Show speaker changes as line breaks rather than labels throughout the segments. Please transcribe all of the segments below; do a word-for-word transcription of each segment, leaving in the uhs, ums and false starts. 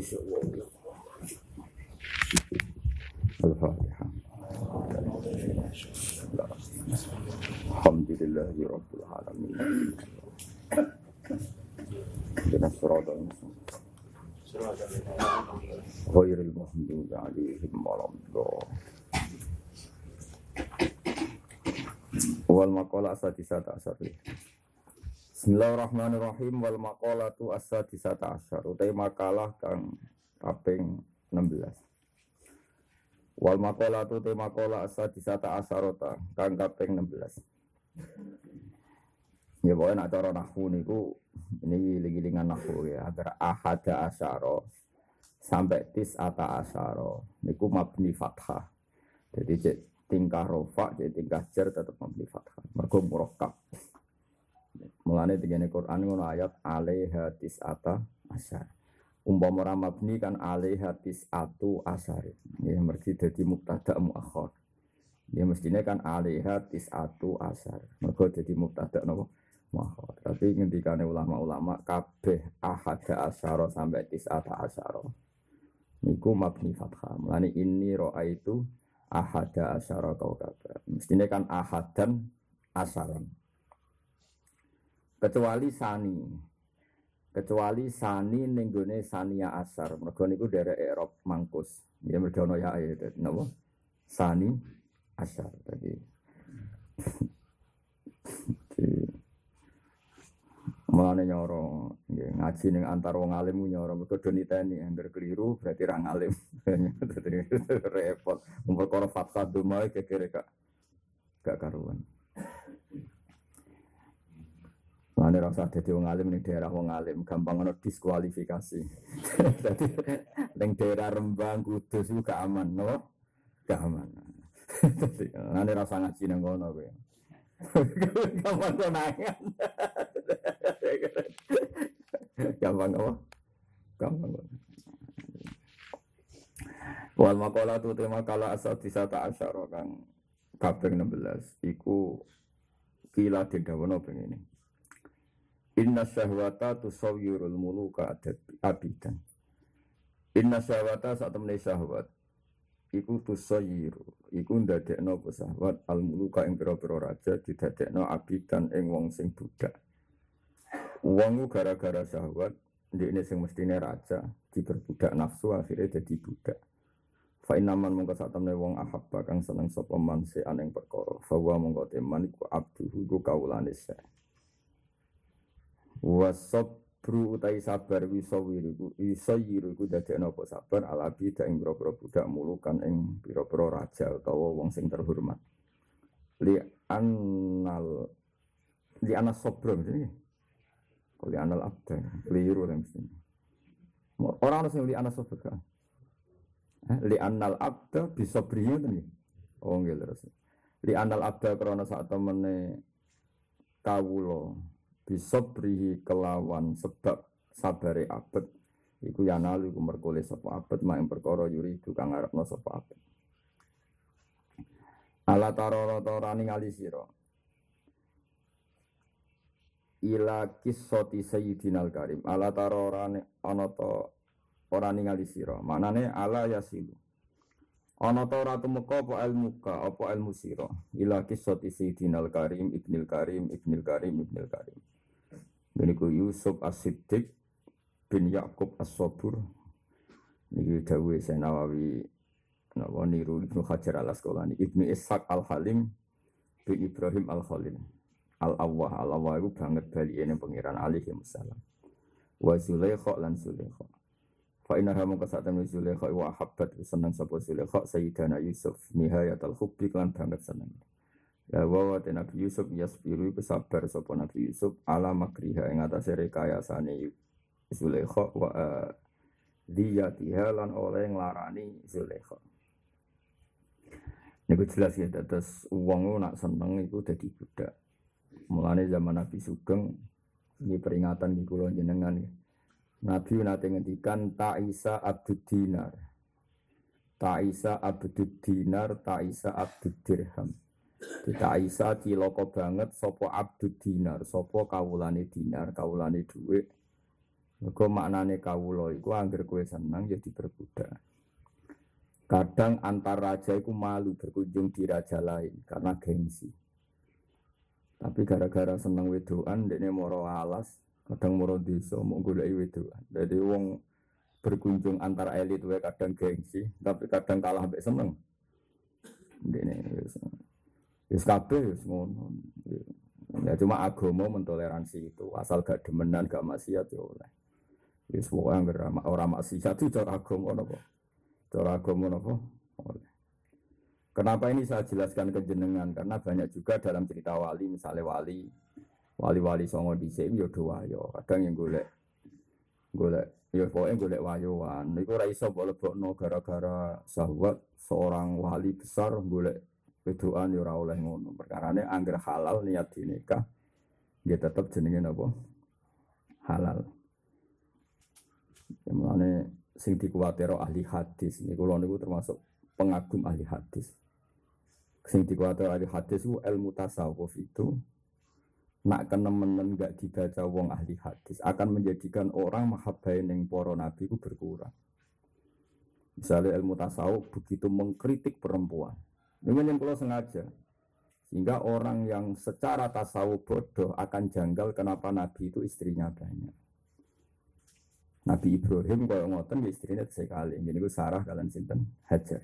Al-Fatihah. Alhamdulillahi Rabbil Alamin. Ihdinas siratal mustaqim. Ghairil maghdubi 'alaihim waladdallin. Wal maqala as-sadisata asyar. Bismillahirrahmanirrahim. Wal maqalatu as-sadisata asyar. Utai makalah kang kaping enam belas. Wal maqalatu te maqala as-sadisata asyarata kang kaping enam belas. Ya pokoke nek cara nahwu niku ini gilingan nahwu ya, agar ahada asyara sampai tis'ata asyara niku mabni fathah. Jadi cek tingkah rofa, cek tingkah jar tetap mabni fathah. Mergo murakkab. Mulane tengene Quran ngono ayat alaiha tis'ata asyara. Umpama ora mabni kan alaiha tis'atu asyara. Ya mergi dadi mubtada muakhar. Ya mestine kan alaiha tis'atu asyara. Mergo dadi mubtada napa? Muakhar. Tapi ngendikane ulama-ulama kabeh ahada asyara sampai tis'ata asyara. Niku mabni fathah. Mulane ini ra'aitu ahada asyara kaukaba. Mestine kan ahadan asyaran. Kecuali sani. Kecuali sani ning gone sania asar. Mergo niku derek i'rab mangkus. Ya mergo ono ya ayat napa? Sani asar. Tadi. Mulane nyoro nggih ngaji ning antar wong alim nyoro mergo do niteni angger keliru berarti ra ngalim. Dadi repot. Mun perkara fathah duma kekere gak gak karuan. Mulane rasa dadi wong alim ning daerah wong alim gampang ana diskualifikasi. Dadi ning daerah Rembang Kudus iku gak aman, no? Gak aman. Dadi mulane rasa ngaji nang ngono kowe. Gampang konangan. Gampang apa? Gampang. Wal maqalatu tema kala asal disata asyara kang kaping enam belas iku kila didawono pengene. Inna syahwata tusawwirul muluka abidan. Inna syahwata sak temene syahwat iku tusawwiru iku ndadekno apa syahwat al muluka ing pira-pira raja didadekno abidan ing wong sing budak. Wong gara-gara syahwat ndekne sing mestine raja diperbudak nafsu akhirnya dadi budak. Fa inaman mongko sak temene wong ahabba kang seneng sapa man se aneng perkara. Fa wa mongko teman iku abduhu iku kawulane se. Wasabru utai sabar wisawiru wisayiru iku dadekno apa sabar alabi dak ing pira-pira budak mulukan ing pira-pira raja utawa wong sing terhormat. Li annal li anas sabr iki. Li anal abda keliru kan mesti. Ora ono sing li anas sabr kan. Li annal abda bisabri ngoten iki. Oh nggih terus. Li anal abda krana sak temene kawula bisabrihi kelawan sebab sabare abet iku yanal iku merkole sapa abet mak ing perkara yuri iku kang arepno sapa abet. Ala tarara tarani ngali sira ila qissati sayyidinal karim. Ala tararane ana ta ora ningali sira maknane ala yasilu ana ta ora tumeka apa ilmuka apa ilmu sira ila qissati sayyidinal karim ibnil karim ibnil karim ibnil karim. Niku Yusuf As-Siddiq bin Yaqub As-Sabur. Niki dawuhe Nawawi napa niru Ibnu Hajar Al-Asqalani, Ibnu Ishaq Al-Halim bin Ibrahim Al-Khalil. Al-Awwah Al-Awwah iku banget balike ning pangeran alaihi wasallam. Wa Zulaikha lan Zulaikha. Fa inna hamu kasatan Zulaikha wa habbat seneng sapa Zulaikha Sayyidina Yusuf nihayatul hubbi lan banget seneng. Ya wa Nabi Yusuf yasbiru sabar sapa Nabi Yusuf ala makriha ing atase rekayasane Zulaikha wa uh, diyatiha lan oleh nglarani Zulaikha. Niku jelas ya terus wong nak seneng iku dadi budak. Mulane zaman Nabi Sugeng ini peringatan iki kula jenengan ya. Nabi nate ngendikan Ta'isa Abdud Dinar. Ta'isa Abdud Dinar, Ta'isa Abdud Dirham. Kita Isa cilaka banget sapa abdud dinar, sapa kawulane dinar, kawulane dhuwit Mergo maknane kawula iku anggere kowe seneng ya diperbudak. Kadang antar raja iku malu berkunjung di raja lain karena gengsi. Tapi gara-gara seneng wedokan dekne moro alas, kadang moro desa mau goleki wedokan. Dadi wong berkunjung antar elit wae kadang gengsi, tapi kadang kalah mbek seneng. Dekne wis wis kabeh wis ngono. Ya cuma agama mentoleransi itu, asal gak demenan gak maksiat ya oleh. Wis pokoke anggere ora maksiat itu cara agama napa? Cara agama napa? Oleh. Kenapa ini saya jelaskan ke jenengan? Karena banyak juga dalam cerita wali, misalnya wali, wali-wali songo dhisik yo do wayo, kadang yang golek golek ya pokoknya golek wayoan. Niku ora iso mbok lebokno gara-gara syahwat seorang wali besar golek wedokan ya ora oleh ngono. Perkarane angger halal niat dinikah, dia tetep jenenge napa? Halal. Mulane sing dikuwatiro ahli hadis niku kula niku termasuk pengagum ahli hadis. Sing dikuwatiro ahli hadis ku ilmu tasawuf itu nak kenemenen enggak dibaca wong ahli hadis akan menjadikan orang mahabbah ning para nabi ku berkurang. Misalnya ilmu tasawuf begitu mengkritik perempuan. Ini yang kalau sengaja sehingga orang yang secara tasawuf bodoh akan janggal kenapa nabi itu istrinya banyak. Nabi Ibrahim kaya ngoten istrinya sekali. Ini ku Sarah kalian sinten Hajar.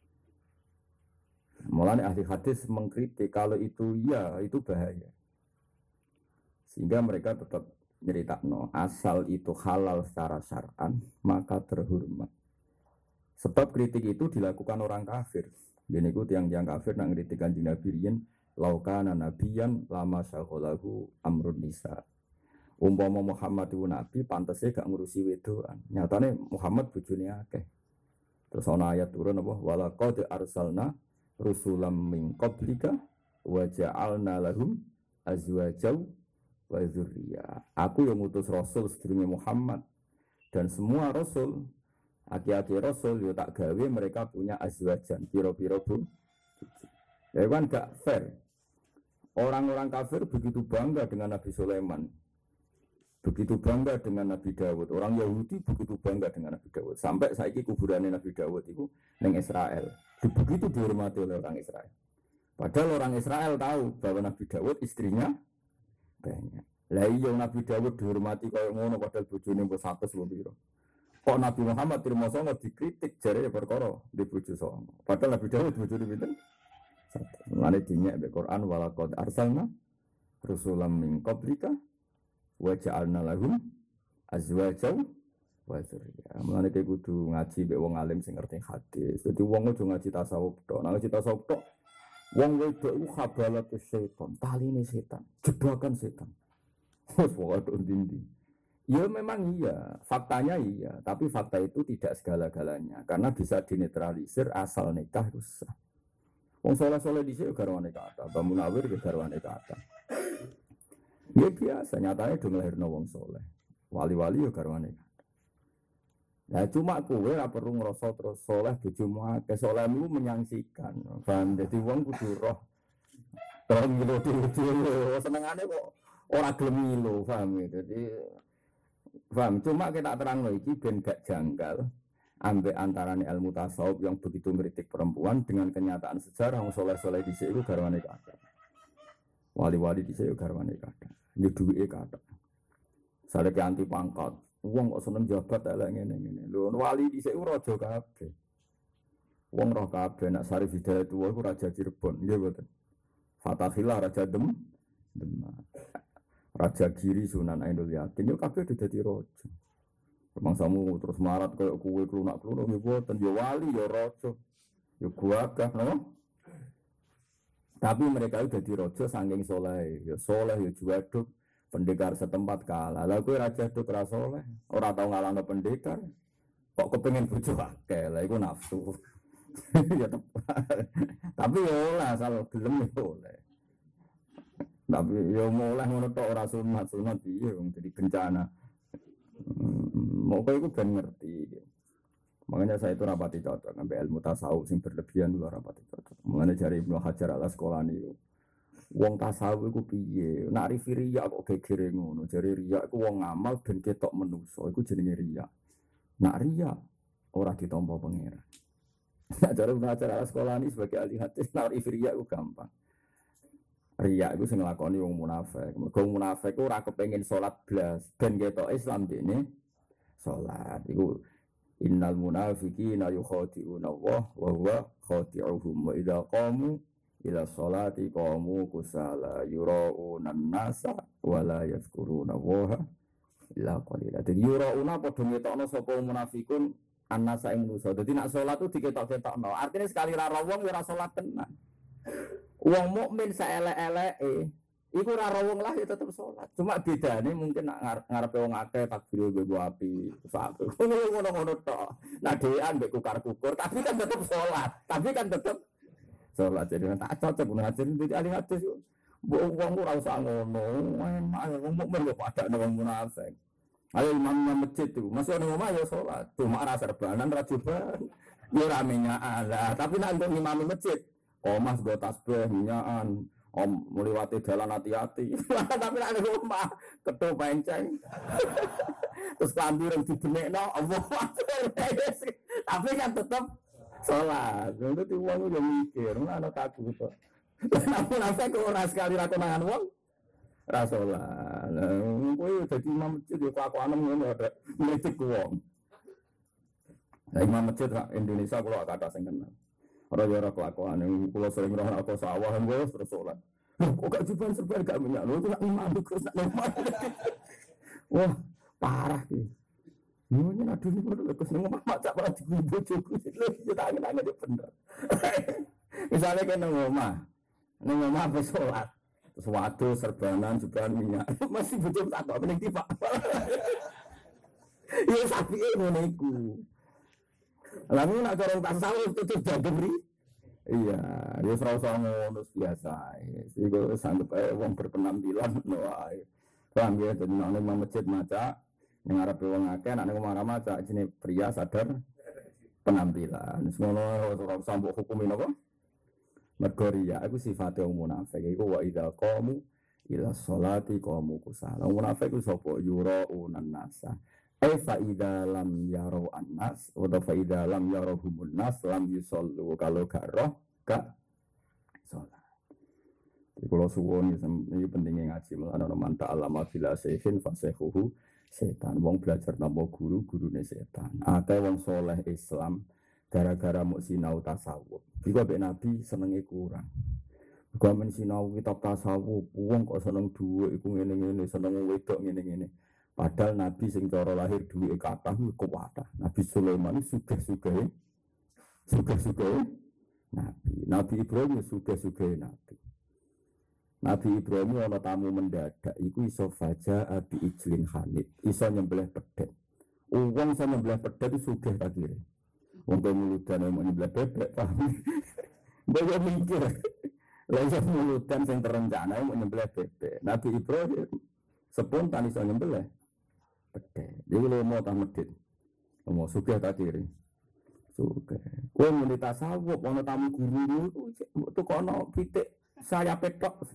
Mulane ahli hadis mengkritik kalau itu ya itu bahaya. Sehingga mereka tetap nyeritakno asal itu halal secara syar'an maka terhormat. Sebab kritik itu dilakukan orang kafir. Dene iku tiyang-tiyang kafir nak ngritik Kanjeng Nabi riyen laukana nabiyan lama syaghalahu amrun nisa. Umpama Muhammad itu nabi pantese gak ngurusi wedoan. Nyatane Muhammad bojone akeh. Terus ana ayat turun apa wala qad arsalna rusulam min qablika wa ja'alna lahum azwajaw wa dzurriyyah. Aku yang ngutus rasul sedurunge Muhammad dan semua rasul aki-aki rasul yo tak gawe mereka punya azwajan piro-piro bu. Ya kan gak fair. Orang-orang kafir begitu bangga dengan Nabi Sulaiman. Begitu bangga dengan Nabi Dawud. Orang Yahudi begitu bangga dengan Nabi Dawud. Sampai saiki kuburannya Nabi Dawud itu neng Israel. Begitu dihormati oleh orang Israel. Padahal orang Israel tahu bahwa Nabi Dawud istrinya banyak. Lah iya Nabi Dawud dihormati kaya ngono padahal bojone mbok seratus lebih. Kok Nabi Muhammad terima songo dikritik jare perkara di bojo songo. Padahal Nabi Dawud bojone pinten? Satu. Mulane dinyek be Quran walaqad arsalna rusulam min qablika wa ja'alna lahum azwajaw wa dzurriyyah. Mulane kowe kudu ngaji mek wong alim sing ngerti hadis. Dadi wong aja ngaji tasawuf tok. Nek ngaji tasawuf tok wong wedok iku khabalatus setan, taline setan, jebakan setan. Wes pokoke ndi. Ya memang iya, faktanya iya, tapi fakta itu tidak segala-galanya karena bisa dinetralisir asal nikah rusak. Wong saleh-saleh dhisik garwane kata, Mbah Munawir ge garwane kata. Ya biasa, nyatanya do nglahirno wong saleh. Wali-wali yo garwane kata. Nah cuma kowe ora perlu ngrasa terus saleh bojomu akeh, salehmu menyangsikan. Paham dadi wong kudu roh. Terus ngilo dhewe senengane kok ora gelem ngilo, paham ya. Dadi paham, cuma kita terangno iki ben gak janggal ambek antarane ilmu tasawuf yang begitu ngritik perempuan dengan kenyataan sejarah wong saleh-saleh dhisik iku garwane kathah. Wali-wali dhisik iku garwane kathah. Yo duwike kathah. Sareke anti pangkat. Wong kok seneng jabat elek ngene-ngene. Lho wali dhisik iku raja kabeh. Wong roh kabeh nak Sarif Hidayat iku raja Cirebon, nggih mboten. Fatahillah raja Dem Demak. Raja Giri Sunan Ainul Yakin yo kabeh dadi raja. Mangsamu terus marat koyo kowe klunak-klunuk nggih boten yo wali yo raja. Yo gagah no. Tapi mereka itu dadi raja saking saleh, yo saleh yo juwaduk, pendekar setempat kalah. Lah kowe raja duk ra saleh, ora tau ngalahno pendekar. Kok kepengin bojo akeh, lah iku nafsu. Ya tepat. Tapi yo ora asal gelem yo oleh. Tapi ya mulai ngono tok ora sunat sunat piye wong dadi bencana. Hmm, mau kowe iku ben ngerti. Makanya saya itu rapati cocok sampai ilmu tasawuf sing berlebihan lho rapati cocok. Mulane jare Ibnu Hajar Al Asqalani Wong tasawuf iku piye? Nak rifi riya kok gegere ngono. Jare riya iku wong ngamal ben ketok menungso, iku jenenge riya. Nak riya ora ditampa pangeran. Nak cara belajar sekolah ini sebagai ahli hadis, nak rifi riya iku gampang. Riya iku sing nglakoni wong munafik. Mergo wong munafik ora kepengin salat blas, ben ketok Islam dene salat. Iku innal munafiqina yukhadi'una Allah wa huwa khadi'uhum wa idza qamu ila sholati qamu kusala yura'una an-nasa wa la yadhkuruna Allah illa qalila. Dadi yura'una padha ngetokno sapa munafikun an-nasa ing manusa. Dadi nek salat ku diketok-ketokno. Artine sekali ra wong ora salat tenan. Wong mukmin saelek-eleke iku ora wong lah ya tetep salat. Cuma bedane mungkin nak ngarepe wong akeh takbir nggo api. Ngono-ngono tok. Nah dhewean mbek kukar-kukur tapi kan tetep salat. Tapi kan tetep salat. Jadi tak cocok ngajar iki ahli hadis yo. Mbok wong ora usah ngono. Wong mukmin yo padha wong munafik. Ayo imam masjid itu, masuk nang omah ya salat. Cuma ra serbanan ra jubahan. Yo ra minyakan. Tapi nek untuk imam masjid, omah nggo tasbih minyakan. Om meliwati jalan hati-hati. Tapi nek nang omah ketu penceng. Terus klambi reng dibenekno, Allah. Tapi kan tetep salat. Ngono ti wong yo mikir, ana takut kok. Namun nafsu kok ora sekali ra konangan wong ra salat. Lah kowe dadi imam masjid yo kelakuan ngono ada ngritik wong. Lah imam masjid Indonesia kula kata sing kenal. Ora yo ora kelakuan kula sering roh apa sawah nggo terus salat. Kok gak juban serban gak minyak lho nak imam terus nak omah. Wah, parah iki. Yo yen aduh niku terus nang omah macak ora diguyur bojoku. Lho tak ngene iki bener. Misale kene nang omah. Nang omah wis salat. Terus wadu serbanan juban minyak. Masih bojo tak kok ning Pak. Yo sapike ngono iku. Lalu nak corong tasawuf tutup jagem ri. Iya, ya ora usah ngono biasa. Iku sanggep ae wong berpenampilan ngono ae. Paham ya, dadi nang nang masjid maca ning arepe wong akeh nek nang omah maca jenenge pria sadar penampilan. Semono ora usah mbok hukumi napa? Mergo riya iku sifate wong munafik. Iku wa idza qamu ila sholati qamu kusala. Wong munafik iku sapa? Yura'unan nasa. Ai fa idza lam yarau annas wa fa idza lam yaruhumun nas lam yusallu kalau gak roh gak salat. Iku lho suwun iki pentinge ngaji ana manta alama bila sehin fasehuhu setan. Wong belajar napa guru gurune setan. Akeh wong soleh Islam gara-gara muk sinau tasawuf. Iku ambek Nabi senenge kurang. Iku men sinau kitab tasawuf, wong kok seneng dhuwit iku ngene-ngene, seneng wedok ngene-ngene. Padahal Nabi sing cara lahir duwe kathah iku kuwatah. Nabi Sulaiman sugih-sugih. Sugih-sugih Nabi. Nabi Ibrahim sugih-sugih Nabi. Nabi Ibrahim ana tamu mendadak iku iso faja abi ijlin hanid. Iso nyembelih pedhet. Wong iso nyembelih pedhet itu sugih ta kire. Wong pemulutan mau nyembelih bebek paham. Mbok mikir. Lah iso mulutan sing terencana mau nyembelih bebek. Nabi Ibrahim spontan iso nyembelih pedhe. Dhewe lho mau ta medhit. Mau sugih ta kiri. Sugih. Kowe muni tasawuf ana tamu guru itu kono pitik saya petok.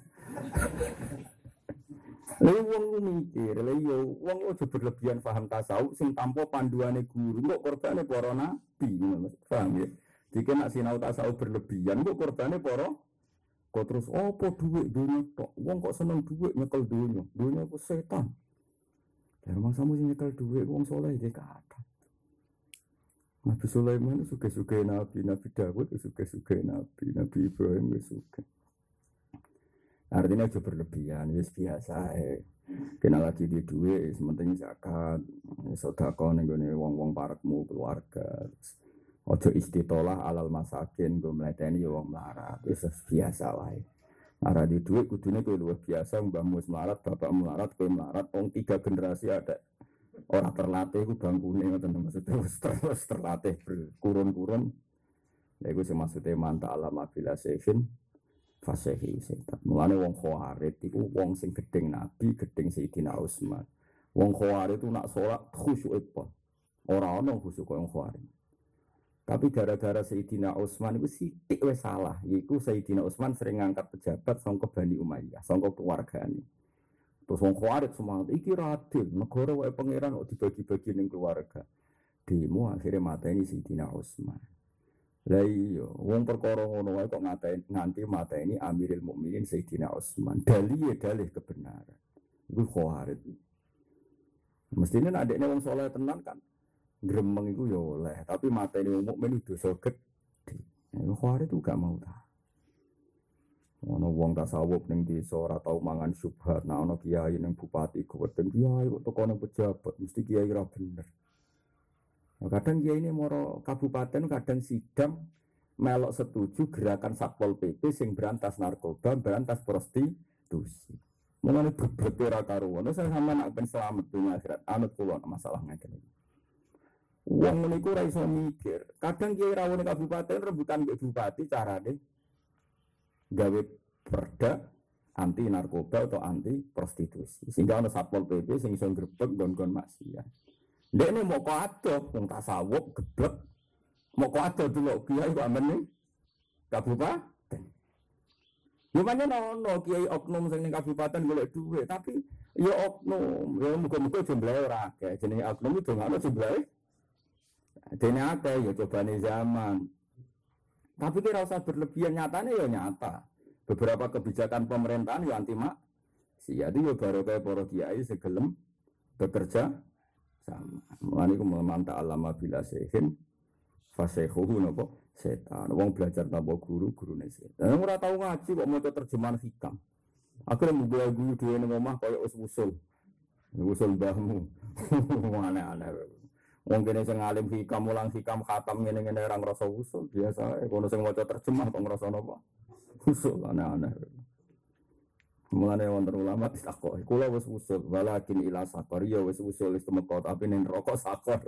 Lha wong mikir, lha yo wong aja berlebihan paham tasawuf sing tanpa panduane guru. Kok korbane para nabi ngono. Paham ya? Jika nak sinau tasawuf berlebihan kok korbane para kok terus opo dhuwit dunya tok. Wong kok seneng dhuwit nyekel dunya. Dunya ku setan. Ya rumah samu sing nyekel dhuwit wong saleh iki kathah. Nabi Sulaiman suge-suge Nabi, Nabi Dawud suge-suge Nabi, Nabi Ibrahim wis suge. Artinya aja berlebihan, wis biasa ae. Kena lagi di dhuwit, penting zakat, sedekah ning gone wong-wong parekmu keluarga. Ojo istitolah alal masakin go mleteni wong melarat. Wis biasa wae. Ora di dhuwit kudune kowe luwih biasa mbahmu melarat, bapakmu melarat, kowe melarat, wong tiga generasi ada. Ora terlatih ku bangkune ngoten maksudnya wis terus terlatih kurun-kurun. Lha iku sing maksude manta alama bila sefin fasehi setan. Mulane wong khawarit iku wong sing gedeng Nabi, gedeng Sayyidina Utsman. Wong khawarit itu nak salat khusyuk apa? Ora ana khusyuk koyo wong khawarit. Tapi gara-gara Sayyidina Utsman itu sithik wis salah. Iku Sayyidina Utsman sering ngangkat pejabat sangka Bani Umayyah, sangka keluargane. Terus wong Khawarij semangat iki ra adil, negara wae pangeran kok dibagi-bagi ning keluarga. Demo akhirnya mateni Sayyidina Utsman. Lah iya, wong perkara ngono wae kok ngatain nganti mateni Amirul Mukminin Sayyidina Utsman. Dalih dalih kebenaran. Iku Khawarij. Mestine nek adekne wong saleh tenan kan gremeng iku ya oleh, tapi mateni wong mukmin dosa gedhe. Nek Khawarij itu gak mau ta. Ono wong tasawuf ning desa ora tau mangan syubhat, nek ana kiai ning bupati kuweden kiai kok teko ning pejabat mesti kiai ra bener. Nah, kadang kiai ini moro kabupaten kadang sidang melok setuju gerakan Satpol P P sing berantas narkoba, berantas prostitusi. Mulane berbeda ora karuan. Saya sampean nak ben selamat dunia akhirat, anut kula masalah ngene iki. Wong niku ora iso mikir. Kadang kiai rawone kabupaten rebutan mbek bupati carane gawe perda anti narkoba atau anti prostitusi. Sehingga ana Satpol P P sing iso ngrebeg nggon-nggon maksiat. Ndekne mau kok adoh wong tasawuf geblek. Mau kok adoh delok kiai kok amene kabupaten. Yo pancen ono kiai oknum sing ning kabupaten golek dhuwit, tapi yo oknum, yo muga-muga jumlahe ora akeh. Jenenge oknum itu ngono jumlahe. Dene akeh yo cobane zaman. Tapi kira usah berlebihan, nyatane ya nyata. Beberapa kebijakan pemerintahan ya anti mak. Siadi ya baru kayak para kiai segelem bekerja sama. Mulane iku mantap alama bila sehin fasehuhu napa setan. Wong belajar tanpa guru, gurune setan. Ora tau ngaji kok maca terjemahan hikam. Akhire mbok guru dhewe ning omah kaya wis usul. Usul mbahmu. Aneh-aneh. Wong kene sing alim hikam mulang hikam khatam ngene-ngene ora ngrasa usul biasa. Kono sing maca terjemah kok ngrasa napa? Usul aneh-aneh. Mulane wonten ulama ditakoki, kula wis usul, walakin ila sakor ya wis usul wis temeka tapi ning rokok sakor.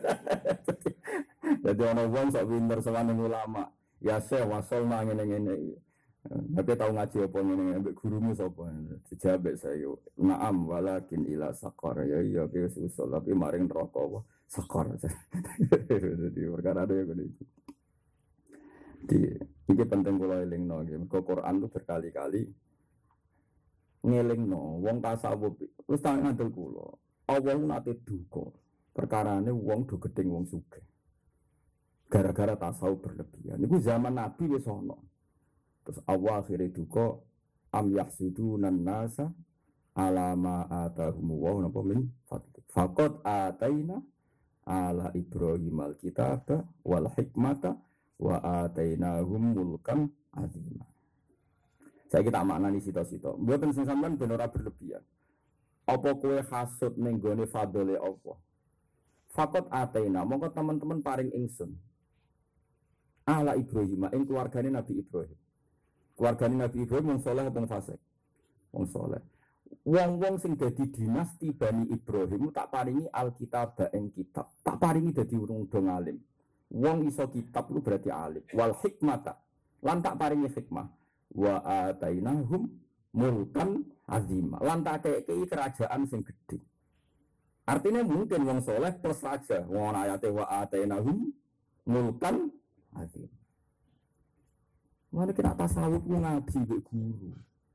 Dadi ana wong sak pinter sowan ulama, ya syekh wasal nang ngene-ngene. Tapi tau ngaji apa ngene ambek gurumu sapa? Dijawab saya, "Na'am walakin ila sakor." Ya iya wis usul tapi maring rokok apa? Sakor. Jadi perkara ada ngene iki. Di iki penting kula elingno nggih. Mergo Quran itu berkali-kali ngelingno wong tasawuf wis tak ngandel kula. Allah nate duka. Perkarane wong do gedeng wong sugih. Gara-gara tasawuf berlebihan. Niku zaman Nabi wis ana. Terus Allah akhire duka am yahsudunan nasa ala ma atahum wa napa min fadli. Faqad ataina ala Ibrahim al-kitaba wal hikmata wa atainahum mulkan azima. Saya kita maknani sito-sito. Mboten sing sampean ben ora berlebihan. Apa kowe hasud ning gone fadhole apa? Faqat ataina, mongko teman-teman paring ingsun. Ala Ibrahim, ing keluargane Nabi Ibrahim. Keluargane Nabi Ibrahim wong saleh apa fasik? Wong saleh. Wong-wong sing dadi dinasti Bani Ibrahim tak paringi Alkitab ing kitab. Tak paringi dadi wong dong alim. Wong iso kitab itu berarti alim. Wal hikmata. Lan tak paringi hikmah. Wa atainahum mulkan azima. Lan tak kei kerajaan sing gedhe. Artinya mungkin wong soleh plus saja. Wong ayate wa atainahum mulkan azim. Mana kira tasawuf ku ngaji mbek guru.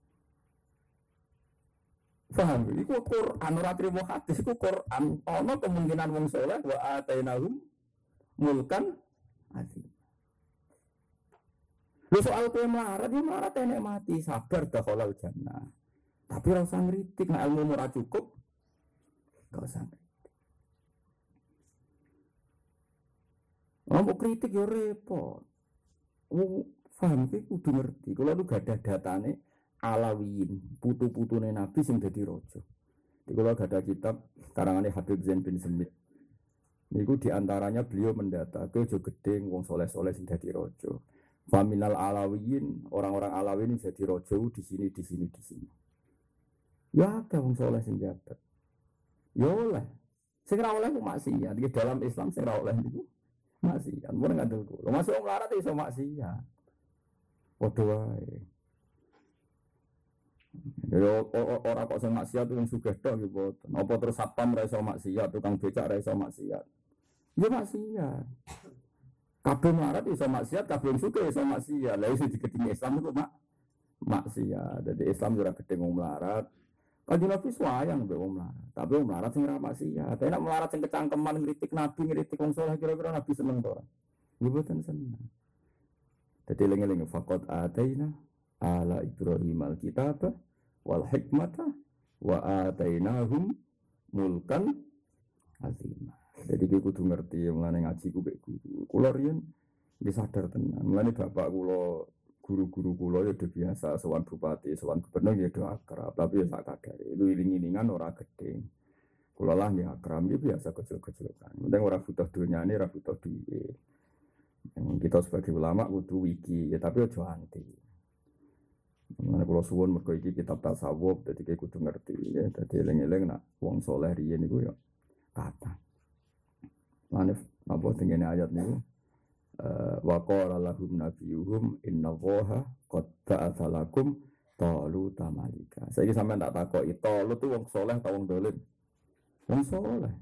Paham? Iku Quran ora trimo hadis iku Quran. Ana kemungkinan wong soleh wa atainahum mulkan azim. Lu soal kowe melarat, ya melarat enek mati, sabar dah halal jannah. Tapi ora usah ngritik nek ilmu ora cukup. Enggak usah. Mau kritik ya repot. Wong paham iki kudu ngerti. Kalau lu gak ada datane Alawiyin, putu-putune Nabi sing dadi raja. Di kula gak ada kitab karangane Habib Zain bin Semit. Niku diantaranya beliau mendata ke jo gedeng wong soleh-soleh sing dadi raja. Faminal Alawiyin, orang-orang Alawiyin jadi raja di sini, di sini, di sini. Ya ada wong soleh sing jabat. Ya oleh. Sing ra oleh ku maksiat. Di dalam Islam sing ra oleh niku maksiat. Mun ngandel kula. Masuk wong larat iso maksiat. Padha wae. Ya ora kok sing maksiat wong sugih tok nggih boten. Apa terus satpam ra iso maksiat, tukang becak ra iso maksiat. Ya maksiat. Kabeh melarat iso maksiat, kabeh suka iso maksiat. Lah iso digedingi Islam itu mak maksiat. Jadi Islam ora gedeng wong melarat. Kanjeng Nabi sayang mbek wong melarat. Tapi wong melarat sing ora maksiat. Tapi nek melarat sing kecangkeman ngritik Nabi, ngritik wong saleh kira-kira Nabi seneng to ora? Nggih boten seneng. Dadi eling-eling faqat ataina ala Ibrahim al-kitaba wal hikmata wa atainahum mulkan azimah. Jadi kita kudu ngerti mulane ngaji ku mek guru. Kula riyen nggih sadar tenan. Mulane bapak kula guru-guru kula ya udah biasa sowan bupati, sowan gubernur ya udah akrab, tapi ya sak kadare. Itu iling-ilingan ora gedhe. Kula lah nggih akrab ya biasa kecil-kecilan. Penting ora butuh dunyane, ora butuh duit. Kita sebagai ulama kudu wiki, ya tapi aja anti. Mulane kula suwun mergo iki kitab tasawuf, dadi kudu ngerti ya. Dadi eling-eling nak wong saleh riyen iku ya kata. Manif apa tengene ayat niku wa qala lahum nabiyuhum innallaha qad ba'atsa lakum taluta malika. Saiki sampean tak takoki Talut tu wong saleh ta wong dolim? Wong saleh.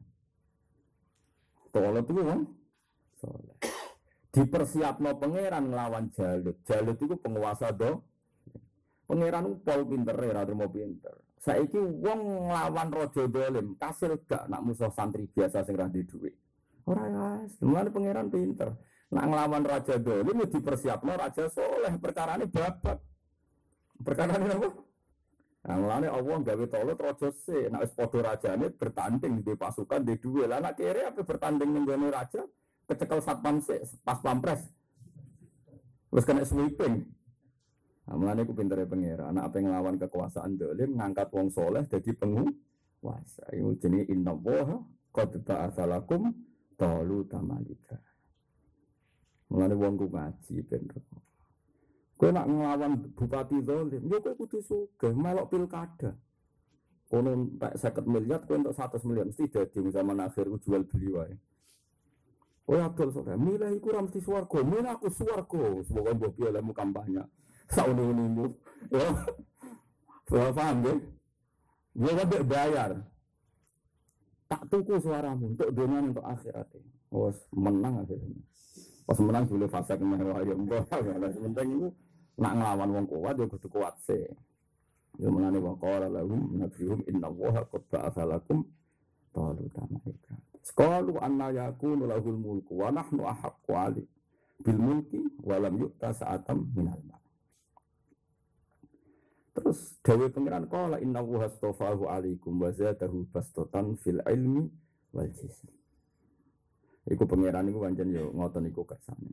Talut tu wong saleh. Dipersiapno pangeran nglawan Jalut. Jalut iku penguasa do. Pangeran ku pol pinter ora trimo pinter. Saiki wong nglawan raja dolim, kasil gak nak musuh santri biasa sing ra duwe dhuwit. Ora ya, mulane pangeran pinter. Nak nglawan raja dolim dipersiapno raja soleh, perkarane babat. Perkarane apa? Nah, mulane Allah gawe Talut raja se, nek wis padha rajane bertanding di pasukan di duwe. Lah nek kere apa bertanding ning gone raja, kecekel satpam se pas pampres. Wis kena sweeping. Nah, mulane ku pintere pangeran, nek ape nglawan kekuasaan dolim ngangkat wong soleh dadi penguasa. Iku jenenge innallaha qad ba'atsa lakum taluta malika. Mulane wong ku ngaji ben. Kowe nak nglawan bupati zalim, yo kowe kudu sugih melok pilkada. Kono entek seket miliar, kowe entuk seratus miliar mesti dadi zaman akhir ku jual beli wae. Kowe adol sok milih iku ora mesti swarga, milih aku swarga, semoga mbok piye lemu kampanye. Sauni-unimu. Yo. Paham ya? Yo gak bayar. Tak tuku suaramu untuk dunia untuk akhirat. Oh, menang akhirnya. Pas menang dulu fase kemana ya mbok. Penting itu nak nglawan wong kuat ya kudu kuat sih. Ya menane wa qala lahum nabiyuhum innallaha qad ba'atsa lakum taluta malika. Qalu anna yakunu lahul mulku wa nahnu ahaqqu 'ali bil mulki wa lam yu'ta sa'atam minal mal. Terus dawe pengiran qala innahu hastafahu alaikum wa zadahu bastatan fil ilmi wal jism. Iku pengiran iku pancen yo ngoten iku kersane.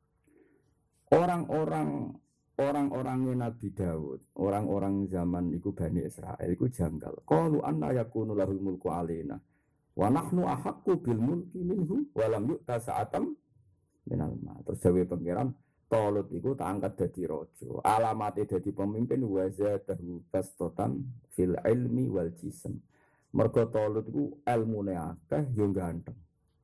Orang-orang orang-orang Nabi Daud, orang-orang zaman iku Bani Israil iku janggal. Qalu anna yakunu lahul mulku alaina wa nahnu ahaqqu bil mulki minhu wa lam yu'ta sa'atam minal mal. Terus dawe pengiran Talut itu tak angkat dadi raja. Alamate dadi pemimpin wa zadahu bastatan fil ilmi wal jism. Mergo Talut iku ilmune akeh yo ganteng.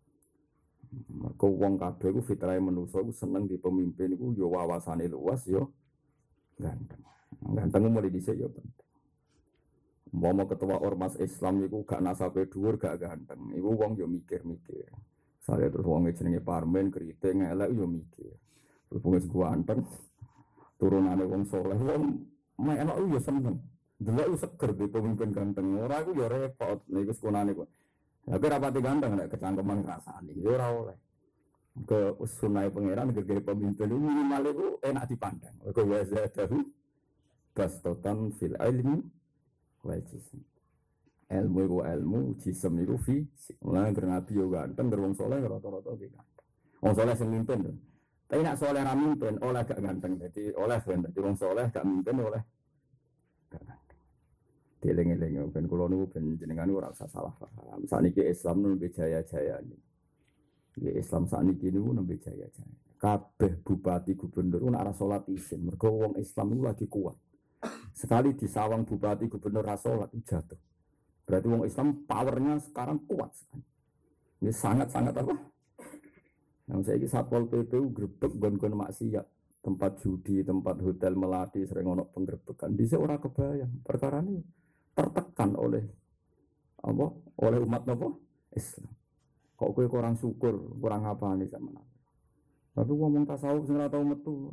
Mergo wong kabeh iku fitrahe manusa iku seneng di pemimpin iku yo wawasane luas yo ganteng. Ganteng mulai dhisik yo penting. Umpama ketua ormas Islam iku gak nasabe dhuwur gak ganteng. Iku wong yo mikir-mikir. Sale terus wong jenenge Parmen kriting elek yo mikir. Wong gua anteng turunane wong saleh wong melok yo seneng. Delok yo seger di pemimpin ganteng. Ora iku yo repot niku sekonane kok. Ya kira rapati ganteng nek kecangkeman rasane yo ora oleh. Ke sunai pangeran gege pemimpin itu minimal itu enak dipandang. Ke wazadahu bastotan fil ilmi wal jism. Ilmu iku ilmu, jism iku fisik. Mulane nabi yo ganteng, wong saleh rata-rata ge ganteng. Wong saleh sing mimpin. Tapi nak soleh ra mimpin oleh gak ganteng. Jadi oleh ben dadi wong soleh gak mimpin oleh gak ganteng. Dieling-eling ben kula niku ben jenengan ora usah salah paham. Sakniki Islam nembe jaya-jayane. Ya Islam sakniki niku nembe jaya-jaya. Kabeh bupati gubernur ora ora salat isin. Mergo wong Islam niku lagi kuat. Sekali disawang bupati gubernur ra salat jatuh. Berarti wong Islam powernya sekarang kuat sekali. Ini sangat-sangat apa? Yang saya ini Satpol P P grebek gon-gon maksiat, tempat judi, tempat hotel melati sering ono penggerbekan. Di seorang kebayang perkara ini tertekan oleh apa? Oleh umat apa? Islam. Kok kowe kurang syukur, kurang apa nih sama nabi. Tapi ngomong tasawuf sing ora tau metu.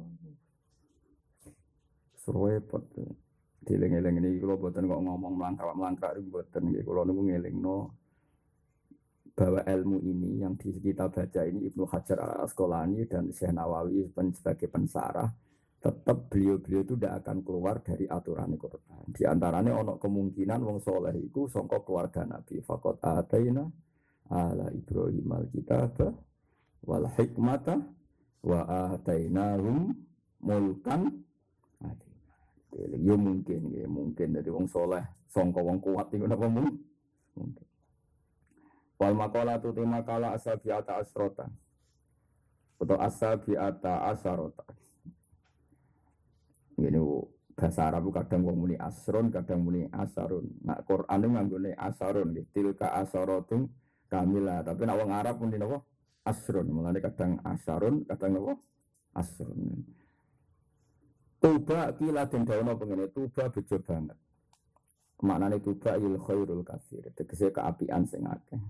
Repot. Dieling-eling ini kula boten kok ngomong melangkah-melangkah boten nggih kula niku ngelingno bahwa ilmu ini yang di kita baca ini Ibnu Hajar Al-Asqalani dan Syekh Nawawi sebagai pensarah tetap beliau-beliau itu tidak akan keluar dari aturan Quran. Di antaranya ono kemungkinan wong soleh iku sangka keluarga Nabi. Faqat ataina ala Ibrahim al-kitab wal hikmata wa atainahum mulkan. Ya mungkin, ya mungkin dari wong soleh, songko wong kuat itu apa mungkin? Mungkin. Wal makalah tu tema kala asabiata asrota, atau asabiata asarota. Ini bahasa Arab kadang wong muni asron, kadang muni asarun. Nak Quran itu nganggone asarun, tilka asarotum kamilah. Tapi nak wong Arab muni apa? Asrun. Mulane kadang asarun, kadang apa? Asrun. Tuba kila den dawono pengene tuba bejo banget. Maknane tuba il khairul katsir, tegese keapian sing akeh.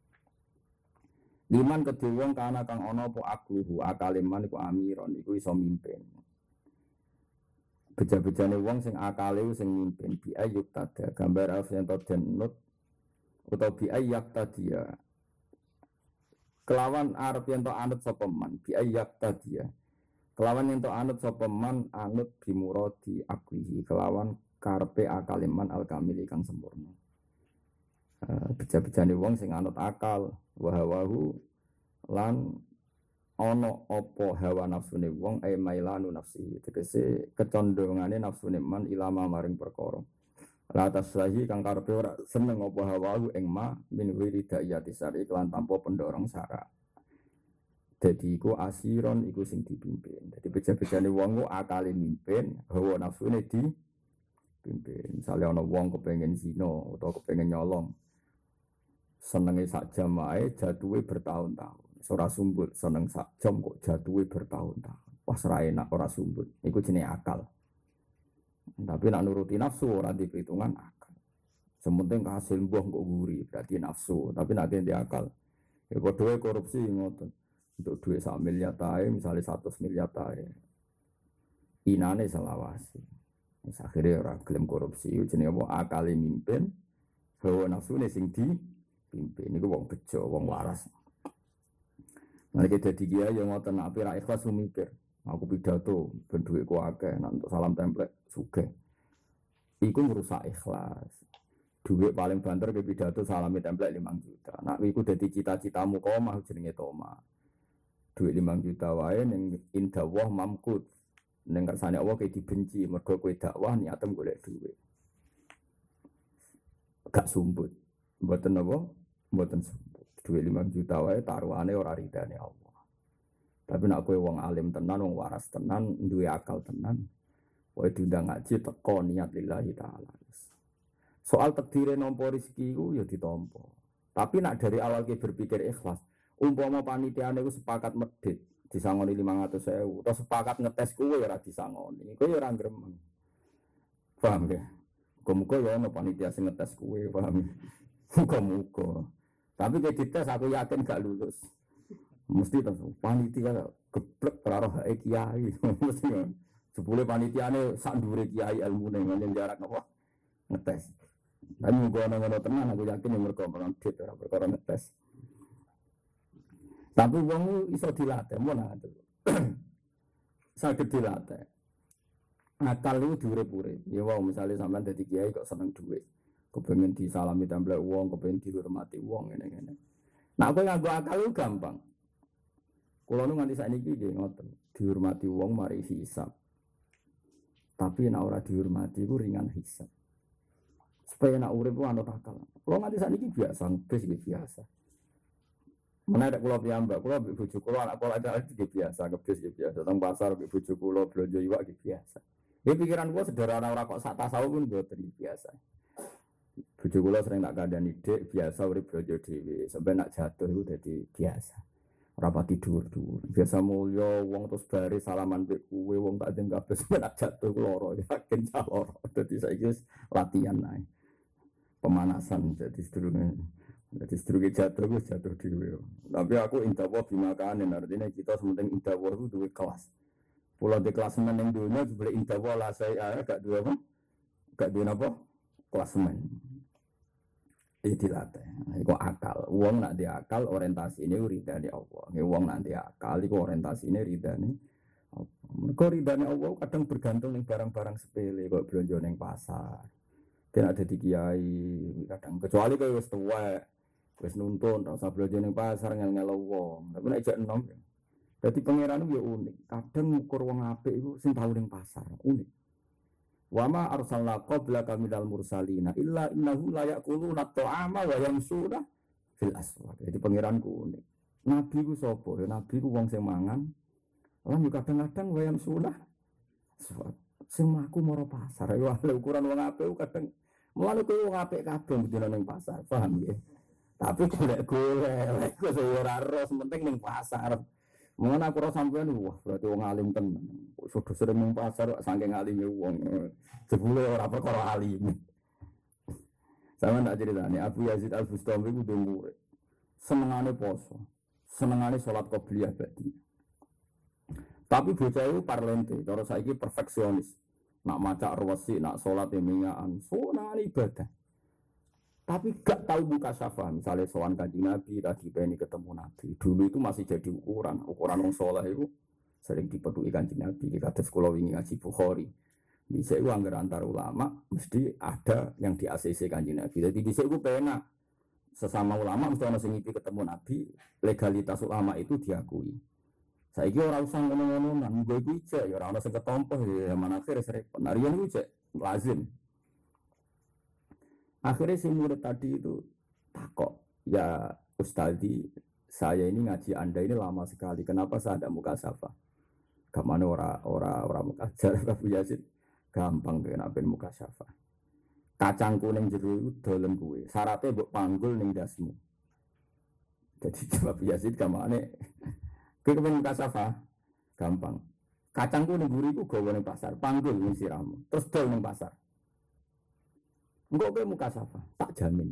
Liman kedhe wong kana kang ana apa akluhu akaliman iku amiron iku iso mimpin. Beja-bejane wong sing akale sing mimpin bi ayyuk tada gambar alf yen den nut utawa bi ayyak tadia. Kelawan arep yen to anut sapa man bi ayyak tadia. Kelawan yang to anut sapa man anut bimuradi aklihi kelawan karpe akaliman al-kamili kang sempurna. Uh, beja-bejane wong sing anut akal wahawahu lan ana apa hawa nafsune wong e mailanu nafsi tegese kecondongane nafsune man ilama maring perkara. La taslahi kang karepe ora seneng apa hawahu ing ma min wiridayati sari lan tanpa pendorong syarat. Jadi iku asiron iku sing dipimpin. Jadi beja-bejane wong ku akale mimpin, hawa nafsune dipimpin. Misale ana wong kepengin zina utawa kepengin nyolong. Senenge sak jam ae jatuhe bertahun-tahun. Ora sumbut, seneng sak jam kok jatuhe bertahun-tahun. Wah ora enak ora sumbut. Iku jenenge akal. Tapi nak nuruti nafsu ora diperhitungan akal. Sementing hasil mbuh kok guri berarti nafsu, tapi nak di akal. Ya padha korupsi ngoten. Untuk duit sak miliar tae, misalnya seratus miliar tae, inane selawasi. Mis akhirnya orang gelem korupsi, jenenge apa akale mimpin, hawa nafsune sing dipimpin. Niku wong bejo, wong waras. Nek dadi kiai yang ngoten ape ra ikhlas mikir. Aku pidato ben dhuwitku akeh, nek untuk salam template sugih. Iku ngrusak ikhlas. Duit paling banter ke pidato salami template lima juta. Nek iku dadi cita-citamu kok mah jenenge toma. Duit lima juta wae ning indawah mamkut. Ning kersane Allah kayak dibenci mergo kowe dakwah niatem golek duit. Gak sumbut. Mboten apa? Mboten sumbut. Duit lima juta wae taruhane ora ridane Allah. Tapi nek kowe wong alim tenan, wong waras tenan, duwe akal tenan, kowe diundang ngaji teko niat lillahi taala. Soal takdire nampa rezeki iku ya ditampa. Tapi nek dari awal ki berpikir ikhlas, umpama panitiane iku sepakat medhit disangoni lima ratus ribu atau sepakat ngetes kowe ora disangoni kowe ora gremeng paham ya muga-muga ya ono panitia sing ngetes kowe paham muga-muga tapi kayak dites aku yakin gak lulus mesti terus panitia geblek karo hak kiai mesti sepuluh panitiane sak ndure kiai ilmune ngene jarak apa ngetes tapi muga ono tenan aku yakin mergo medhit ora perkara ngetes. Tapi wong iso dilatih, mun atuh. Saged dilatih. Akal lu diurip-urip. Ya wong misale sampean dadi kiai kok seneng dhuwit. Kepengin disalami template wong, kepengin dihormati wong ngene-ngene. Nah, kowe nganggo akal lu gampang. Kula nu nganti sakniki nggih ngoten, dihormati wong mari hisab. Tapi nek ora dihormati iku ringan hisab. Supaya nek urip ku anut akal. Kula nganti sakniki biasa, wis biasa. Mana ada kulo piyambak, kulo mbek bojo kulo anak kulo ada iki biasa, ngebis iki biasa. Teng pasar mbek bojo kulo blonjo iwak iki biasa. Ya pikiran kulo sederhana ora kok sak tasawuf pun mboten biasa. Bojo kulo sering tak kandhani dik biasa urip blonjo dhewe, sampe nak jatuh iku dadi biasa. Ora pati dhuwur-dhuwur. Biasa mulya wong terus bare salaman mbek kowe wong tak den kabeh sampe nak jatuh loro, yakin caloro. Dadi saiki wis latihan ae. Pemanasan jadi sedurunge Jadi sedurunge jatuh gue jatuh dhewe. Tapi aku indawa bimakanen artinya kita sementing indawa itu duwe kelas. Pulau di kelas men ning dunya jebule indawa la saya gak duwe apa? Gak duwe apa? Kelas men. Iki dilatih. Iku akal. Wong nak di akal orientasi ini ridane Allah. Wong nak di akal iku orientasi ini ridane Allah. Mergo ridane Allah kadang bergantung ning barang-barang sepele kok belanja ning pasar. Kena ada di kiai kadang kecuali kowe wis tuwek wis nuntun ora usah belanja ning pasar ngel-ngel wong. Tapi nek jek enom. Dadi pangeran yo unik. Kadang ngukur wong apik iku sing tau ning pasar, unik. Wa ma arsalna qablaka minal mursalina illa innahum la yaquluna ta'ama wa yamsuna fil aswaq. Dadi pangeranku unik. Nabi ku sapa? Nabi ku wong sing mangan. Lan yo kadang-kadang wa yamsuna sing aku maro pasar. Yo ukuran wong apik kadang mulane kowe wong apik kabeh dina ning pasar, paham nggih? Tapi golek-golek kok ora ros penting ning pasar. Mun aku ora sampean wah berarti wong alim tenan. Sudah sering ning pasar saking alime wong. Jebule ora perkara alim. Sama ndak ceritane Abu Yazid Al-Bustami ku murid. Senengane poso, senengane salat qobliyah badi. Tapi bocah itu parlente, cara saiki perfeksionis. Nak maca rewesi, nak salat emingaan, sunah ibadah. Tapi gak tahu muka syafa, misalnya sowan Kanjeng Nabi, tadi pengen ketemu Nabi. Dulu itu masih jadi ukuran, ukuran wong saleh itu sering dipeduli Kanjeng Nabi. Kados kula wingi ngaji Bukhari. Bisa itu anggar antar ulama mesti ada yang di A C C Kanjeng Nabi. Jadi bisa itu penak sesama ulama mesti ana sing ngipi ketemu Nabi, legalitas ulama itu diakui. Saiki ora usah ngono-ngono nang nggo iku cek ya ora ana sing ketompo ya zaman akhir repot. Nah riyen iku cek lazim. Akhirnya si murid tadi itu takok, ya Ustadi, saya ini ngaji Anda ini lama sekali, kenapa saya ada muka safa? Kemana ora ora ora muka ajar Abu Yazid, gampang kenapa muka safa? Kacang kuning jeru itu dolen kue, syaratnya buat panggul ning dasmu. Jadi Abu Yazid kemana? Kue kepen muka safa, gampang. Kacang kuning gurih itu gawe ning pasar, panggul ning siramu, terus dol ning pasar. Engkau ke muka safa, tak jamin.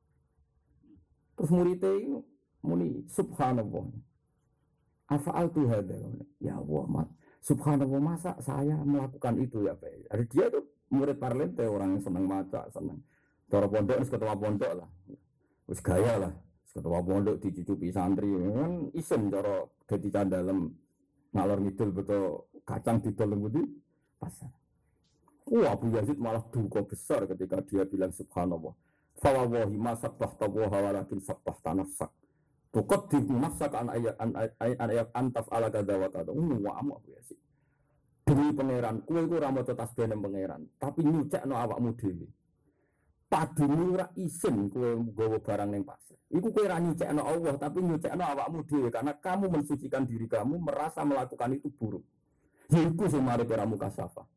Terus muridnya itu muni subhanallah. Afa'al tu hada. Ya Allah, mat. Subhanallah masa saya melakukan itu ya Pak. Ada dia tuh murid parlente orang yang senang maca, senang. Cara pondok wis ketua pondok lah. Wis gaya lah. Ketua pondok dicucupi santri kan isen cara dadi candalem ngalor ngidul betul kacang didol nang pasar. Wah, Abu Yazid malah duka besar ketika dia bilang subhanallah. Fa wallahi ma sabbahta wa walakin sabbahta nafsak. Tuqaddim nafsaka an ayat an ayat antaf ala kadza wa kadza. Wa amu Abu Yazid. Demi pangeran, kowe iku ora maca tasbih nang pangeran, tapi nyucekno awakmu dhewe. Padune ora isin kowe nggawa barang ning pasar. Iku kowe ora nyucekno Allah, tapi nyucekno awakmu dhewe karena kamu mensucikan diri kamu merasa melakukan itu buruk. Iku sing mari ora mukasafah.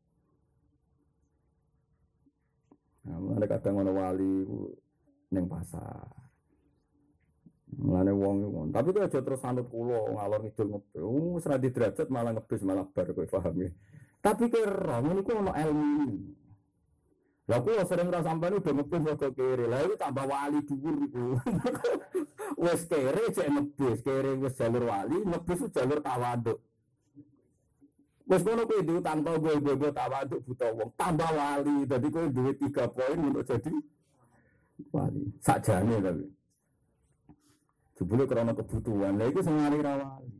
Nah, mulane kadang ana wali ning pasar. Mulane wong iku. Tapi kok aja terus anut kula ngalor ngidul ngebis. Wis ra derajat malah ngebis malah bar kowe paham ya. Tapi kira ngono iku ana ilmu. Lah kula sering ra sampeyan udah ngebis kok kere. Lah iki tambah wali dhuwur iku. Wis kere cek ngebis, kere wis jalur wali, ngebis jalur tawaduk. Wes kono kowe diutang to gue-gue tawaduk buta wong, tambah wali. Dadi kowe duwe tiga poin untuk jadi wali. Sakjane tapi. Jebule krana kebutuhan. Lah iku sing ngari ra wali.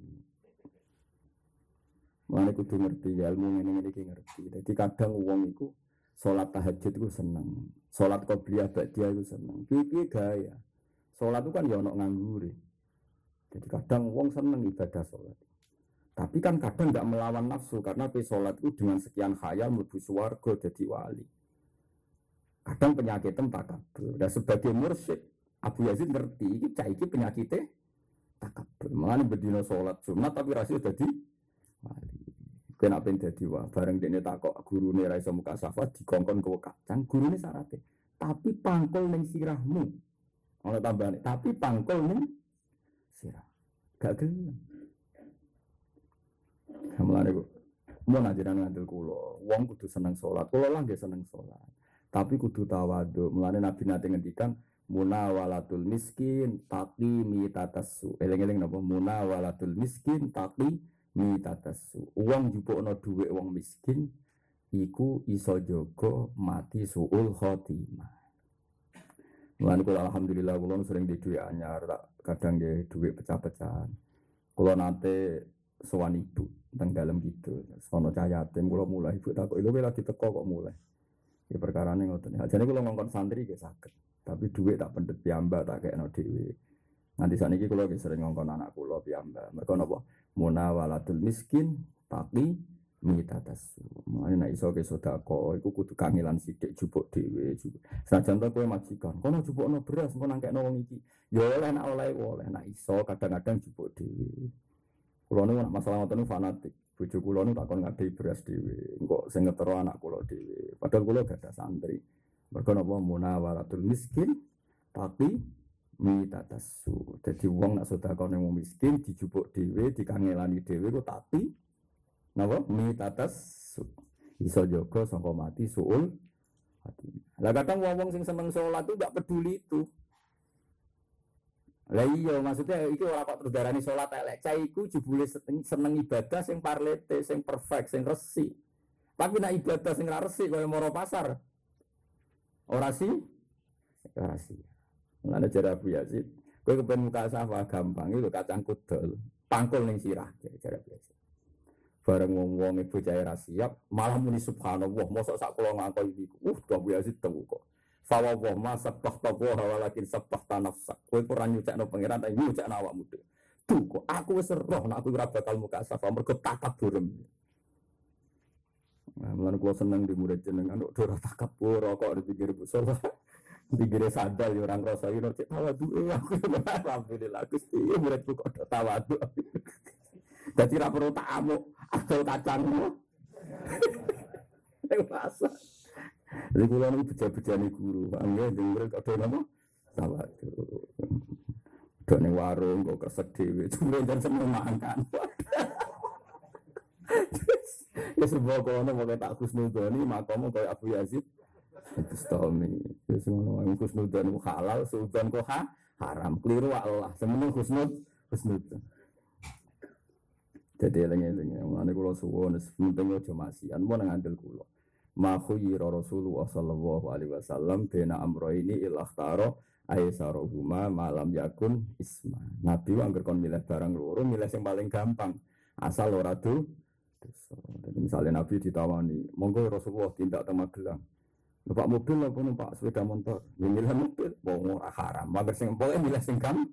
Mulane kudu ngerti ilmu ngene-ngene iki ngerti. Dadi kadang wong iku salat tahajud iku seneng. Salat qobliyah ba'diyah iku seneng. Piye-piye gaya. Salat itu kan ya ono nganggure. Jadi kadang wong seneng ibadah salat. Tapi kan kadang tidak melawan nafsu karena pe sholat itu dengan sekian khayal mlebu swarga jadi wali. Kadang penyakitnya takabur. Dan sebagai mursyid Abu Yazid ngerti iki cah iki penyakitnya takabur. Mulane bedino sholat Jumat tapi rasio dadi wali. Kena ben dadi wali. Bareng dene takok gurune ra iso muka safa dikongkon kowe kacang gurune syaratnya. Tapi pangkul ning sirahmu. Ana tambahane, tapi pangkul ning sirah. Gak gelem. Mulane kok mun ajaran ngandel kula, wong kudu seneng salat. Kula lah nggih seneng salat. Tapi kudu tawadhu. Mulane Nabi nate ngendikan Munawalatul miskin taqi mitatasu. Eling-eling napa munawalatul miskin taqi mitatasu. Wong njupukno dhuwit wong miskin iku iso jaga mati suul khotimah. Lan kula alhamdulillah kula sering di dhuwit anyar, kadang nggih dhuwit pecah-pecahan. Kula nate sowan ibu teng dalem gitu. Sono cah yatim kula mulai ibu takok lho lagi teko kok mulai. Ya perkarane ngoten. Jane kula ngongkon santri nggih saged. Tapi duit tak pendet piyambak tak kekno dhewe. Nganti sakniki kula nggih sering ngongkon anak kula piyambak. Mergo napa? Munawalatul miskin tapi mitatasu. Mane nek iso ke sedekah iku kudu kangelan sithik jupuk dhewe. Sajan to kowe majikan, kono jupukno beras engko nangkekno wong iki. Ya oleh nek oleh oleh nek iso kadang-kadang jupuk dhewe. Kula niku nek masalah ngoten niku fanatik. Bojo kula niku takon ngadhi beras dhewe. Engko sing ngetero anak kula dhewe. Padahal kula gak ada santri. Mergo napa munawaratul miskin tapi mitatasu. Dadi wong nek sedekah ning wong miskin dijupuk dhewe, dikangelani dhewe kok tapi napa mitatasu. Iso jaga saka mati suul hati. Lah kadang wong-wong sing seneng salat itu gak peduli itu. Lah iya maksudnya iki ora kok terdarani salat elek. Cah iku jebule seneng ibadah sing parlete, sing perfect, sing resik. Tapi nek ibadah sing ra resik kaya moro pasar. Orasi, orasi. Mana cara Abu Yazid? Kau kepen muka sawah gampang itu kacang kudel, pangkul ning sirah cara biasa. Bareng wong-wong ibu cahaya siap, malah muni subhanallah, mosok sak kula ngakoni iku. Uh, Abu Yazid temu kok. Sawa wah ma sabah tawa walakin sabah tanafsak. Kowe ora nyucakno pangeran tapi nyucakno awakmu dhewe. Tuh kok aku wis roh nek aku ora bakal muka sawah mergo takabur. Nah, mulane kula seneng di murid jenengan kok ora takabur kok dipikir busol. Dipikir sadal yo ora ngrasa yo cek tawadu aku. Alhamdulillah Gusti muridku kok tawadu. Dadi ra perlu tak amuk adol kacangmu. Nek rasa. Lha kula niku beja-bejane guru, nggih murid kok dhewe napa? Tawadu. Dok ning warung kok kesek dhewe, jare seneng makan. Ya sebab kono mau tak khusnudoni makamu kaya Abu Yazid Bustami. Ya semua orang khusnudon halal, sultan kok ha? Haram. Keliru Allah. Semeneng khusnud, khusnud. Jadi eling-eling ya. Mulane kula suwun penting aja masian mun ngandel kula. Ma khuyira Rasulullah sallallahu alaihi wasallam bena amroini ilahtaro aisarohuma malam yakun isma. Nabi angger kon milih barang loro, milih sing paling gampang. Asal ora tuh. Jadi misalnya Nabi ditawani, monggo Rasulullah tindak teng Magelang. Numpak mobil apa numpak sepeda motor? Ya milih mobil, wong ora haram. Mager sing pokoke milih sing gampang.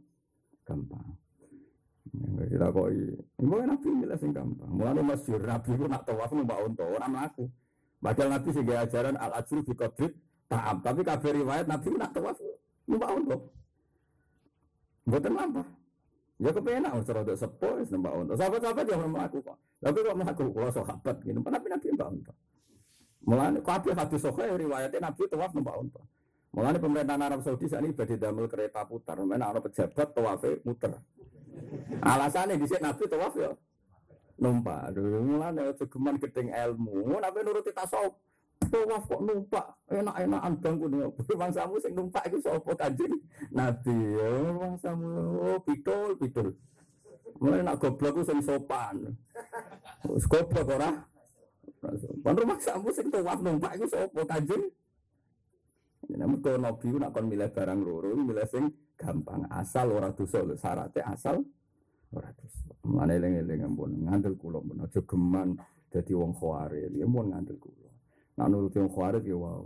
Ya kita kok iki. Nabi milih sing gampang. Mulane masyhur Nabi ku nak tawaf numpak unta, ora mlaku. Padahal Nabi sing ajaran al-ajru fi qadri ta'am, tapi kabeh riwayat Nabi nak tawaf numpak unta. Mboten apa. Ya kepenak wis rada sepo wis numpak unta. Sahabat-sahabat yang mlaku kok. Tapi kok mlaku kula sahabat gitu. Tapi Nabi numpak unta. Mulane kabeh hadis sahih riwayate Nabi tawaf numpak unta. Mulane pemerintahan Arab Saudi sakniki badhe damel kereta putar, men ana pejabat tawafe muter. Alasane dhisik Nabi tawaf ya numpak. Mulane aja geman gedeng ilmu. Nabi nuruti tasawuf. Tawaf kok numpak, enak-enakan bangku nih. Bangsamu sing numpak itu sapa Kanjeng Nabi? Ya bangsamu oh pitul pitul. Mulai nak goblok ku sing sopan. Wis goblok ora? Pan rumah samu sing tawaf numpak iku sapa Kanjeng? Nek mergo Nabi ku nak kon milih barang loro, milih sing gampang asal ora dosa lho, syaratnya asal ora dosa. Mulane eling-eling ampun ngandel kula mun aja geman dadi wong khawarij, ya mun ngandel kula. Nak nurut yang khawarij ya wow.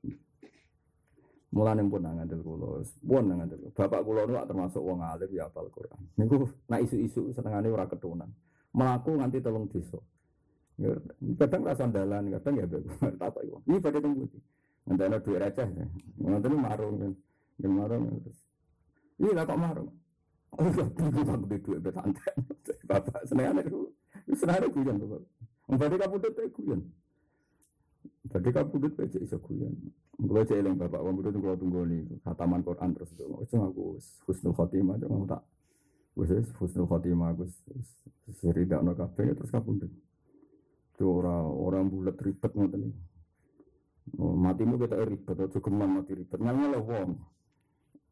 Mulane pun ngandel kula, pun ngandel. Bapak kula niku termasuk wong alim ya hafal Quran. Niku nak isu-isu senengane ora ketunan. Mlaku nganti telung desa. Ya kadang ra sandalan, kadang ya tak iku. Iki badhe temu iki. Ngenteni dhuwit receh. Ngoten marung kan. Ya marung terus. Iki lah kok marung. Oh ya iki tak dhuwit betanten. Bapak senengane ku. Senengane guyon Bapak. Wong badhe kapundhut e guyon. Jadi kabudut pecah iso guyon. Kalau cek eling bapak, kamu itu kalau tunggu nih, khataman Quran terus itu, itu aku husnul khotimah, cuma tak, wes husnul khotimah, aku seridak no kafe terus kabudut. Itu orang orang bulat ribet ngoten nih. Matimu kita ribet, atau geman mati ribet, nanya lah wong.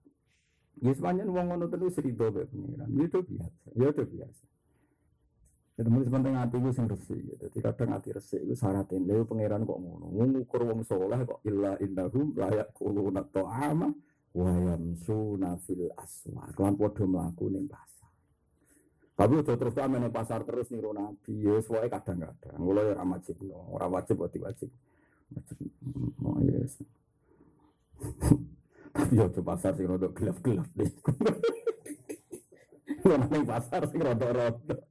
Ya sepanjang wong ngono terus rido be pengiran. Itu biasa. Ya itu biasa. Jadi mulai sepenting hati gue sing resik. Jadi kadang hati resik itu syaratin. Lalu pangeran kok ngono. Ngukur wong soleh kok illa innahum layak kuluna to'ama wa yamsuna fil aswaq. Lan padha mlaku ning pasar. Tapi udah terus ame ning pasar terus niru Nabi. Ya suwe kadang-kadang. Mulai ora wajib no, ora wajib ora wajib. Wajib. Oh yes. Tapi yo pasar sing rodok gelap-gelap deh. Ono ning pasar sing rodok-rodok.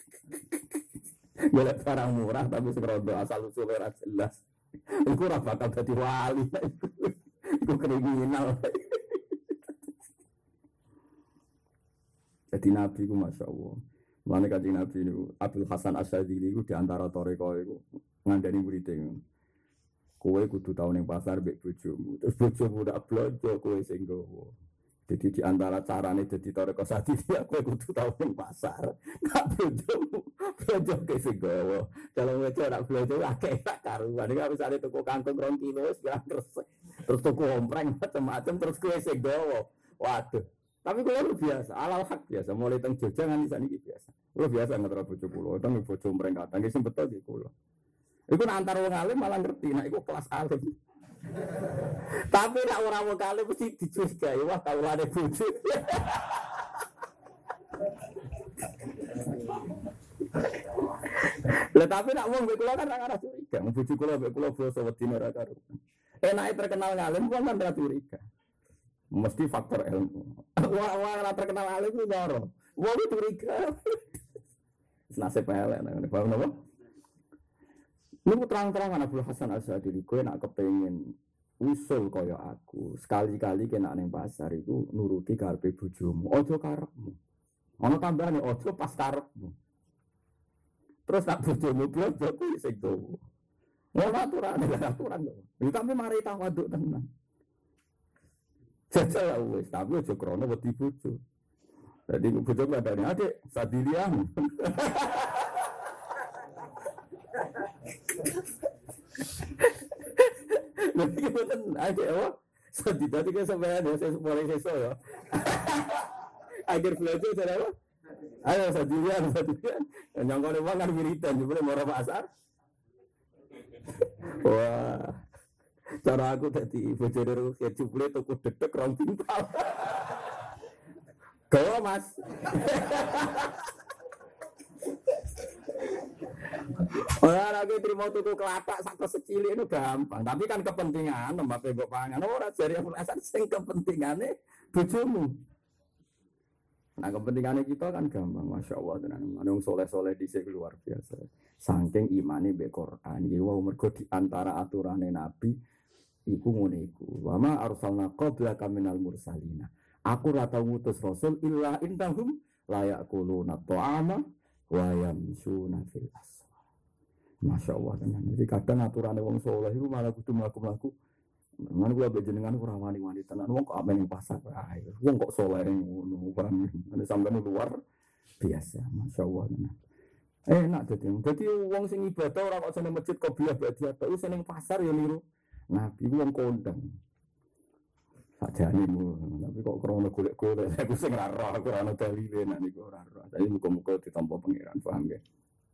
Golek barang murah tapi serodo asal usulnya ora jelas. Iku ora bakal dadi wali. Iku kriminal. Jadi Nabi ku masyaallah. Mulane kanjeng Nabi niku Abdul Hasan Asyadzili iku di antara toreko iku ngandani murid-e. Kowe kudu tau ning pasar mbek bojomu. Terus bojomu ndak blonjo kowe sing nggawa. Jadi di antara carane dadi toreko Asyadzili kowe kudu tau ning pasar. Gak bojomu. Blonjo ke sing nggawa. Kalau wedo ora blonjo akeh tak karuan. Iki misale tuku kangkung rong kilo wis terus terus tuku ompreng macam-macam terus kowe sing nggawa. Waduh. Tapi kalau biasa, alal hak biasa, mulai teng Jogja nganti saniki biasa. Kulo biasa ngetro bojo kula, teng bojo ompreng kadang sing betul iki kula. Iku antar wong alim malah ngerti, nek iku kelas alim. Tapi nek ora wong alim mesti dicurigai, wah kawulane bojo. Lah tapi nek wong kula kan ora curiga, bojo kula mbek kula basa wedine ora karo. Enake terkenal ngalim kok kan ora curiga. Mesti faktor ilmu. Wah, wah, ora terkenal alim ku loro. Wong curiga. Nasib elek nang ngene, paham napa? Niku terang-terangan Abdul Hasan Asyadzili kowe nak kepengin usul kaya aku, sekali-kali kena ning pasar iku nuruti karepe bojomu, aja karepmu. Ana tambahane aja pas karepmu. Terus nak bojomu blonjo kuwi sing tuwa. Ora aturan, aturan kok. Iki tapi mari tawaduk tenan. Jajal wis, tapi aja krono wedi bojo. Dadi bojo ngadani, "Adik, sadilian." Nanti boten adik apa? Sadi tadi kan sampai ada saya boleh seso ya. Akhir belajar cara apa? Ayo sadilian, sadilian. Nyangkone wong kan wiridan jebule moro pasar. Wah. Cara aku dadi bojone Rusia jebule tuku dedek rong pintal. Gawa Mas. Ora lagi terima tuku kelatak sak secili itu gampang, tapi kan kepentingan mbak mbok pangan ora jare asal sing kepentingane bojomu. Nah kepentingannya kita kan gampang, masya Allah tenan. Manung soleh-soleh dhisik luar biasa. Saking imane mbek Quran, iki wae mergo di antara aturane Nabi iku ngene iku. Wa ma arsalna qablaka minal mursalina. Aku ora tau ngutus rasul illa innahum la yaquluna ta'ama wa yamshuna fil aswaq. Masya Allah tenan. Jadi kadang aturane wong saleh iku malah kudu mlaku-mlaku. Mana gua bejenengan ora wani-wani tenan. Wong kok amen ning pasar ae. Wong kok saleh ngono, paham. Nek sampeyan luar biasa. Masya Allah tenan. Enak dadi. Dadi wong sing ibadah ora kok seneng masjid qobliyah badiah, tapi seneng pasar ya niru. Nabi wong kondang. Sajane mu, tapi kok krono golek-golek aku sing ora roh, aku ora ono dalile nek niku ora roh. Tapi muga-muga ditampa pangeran, paham nggih.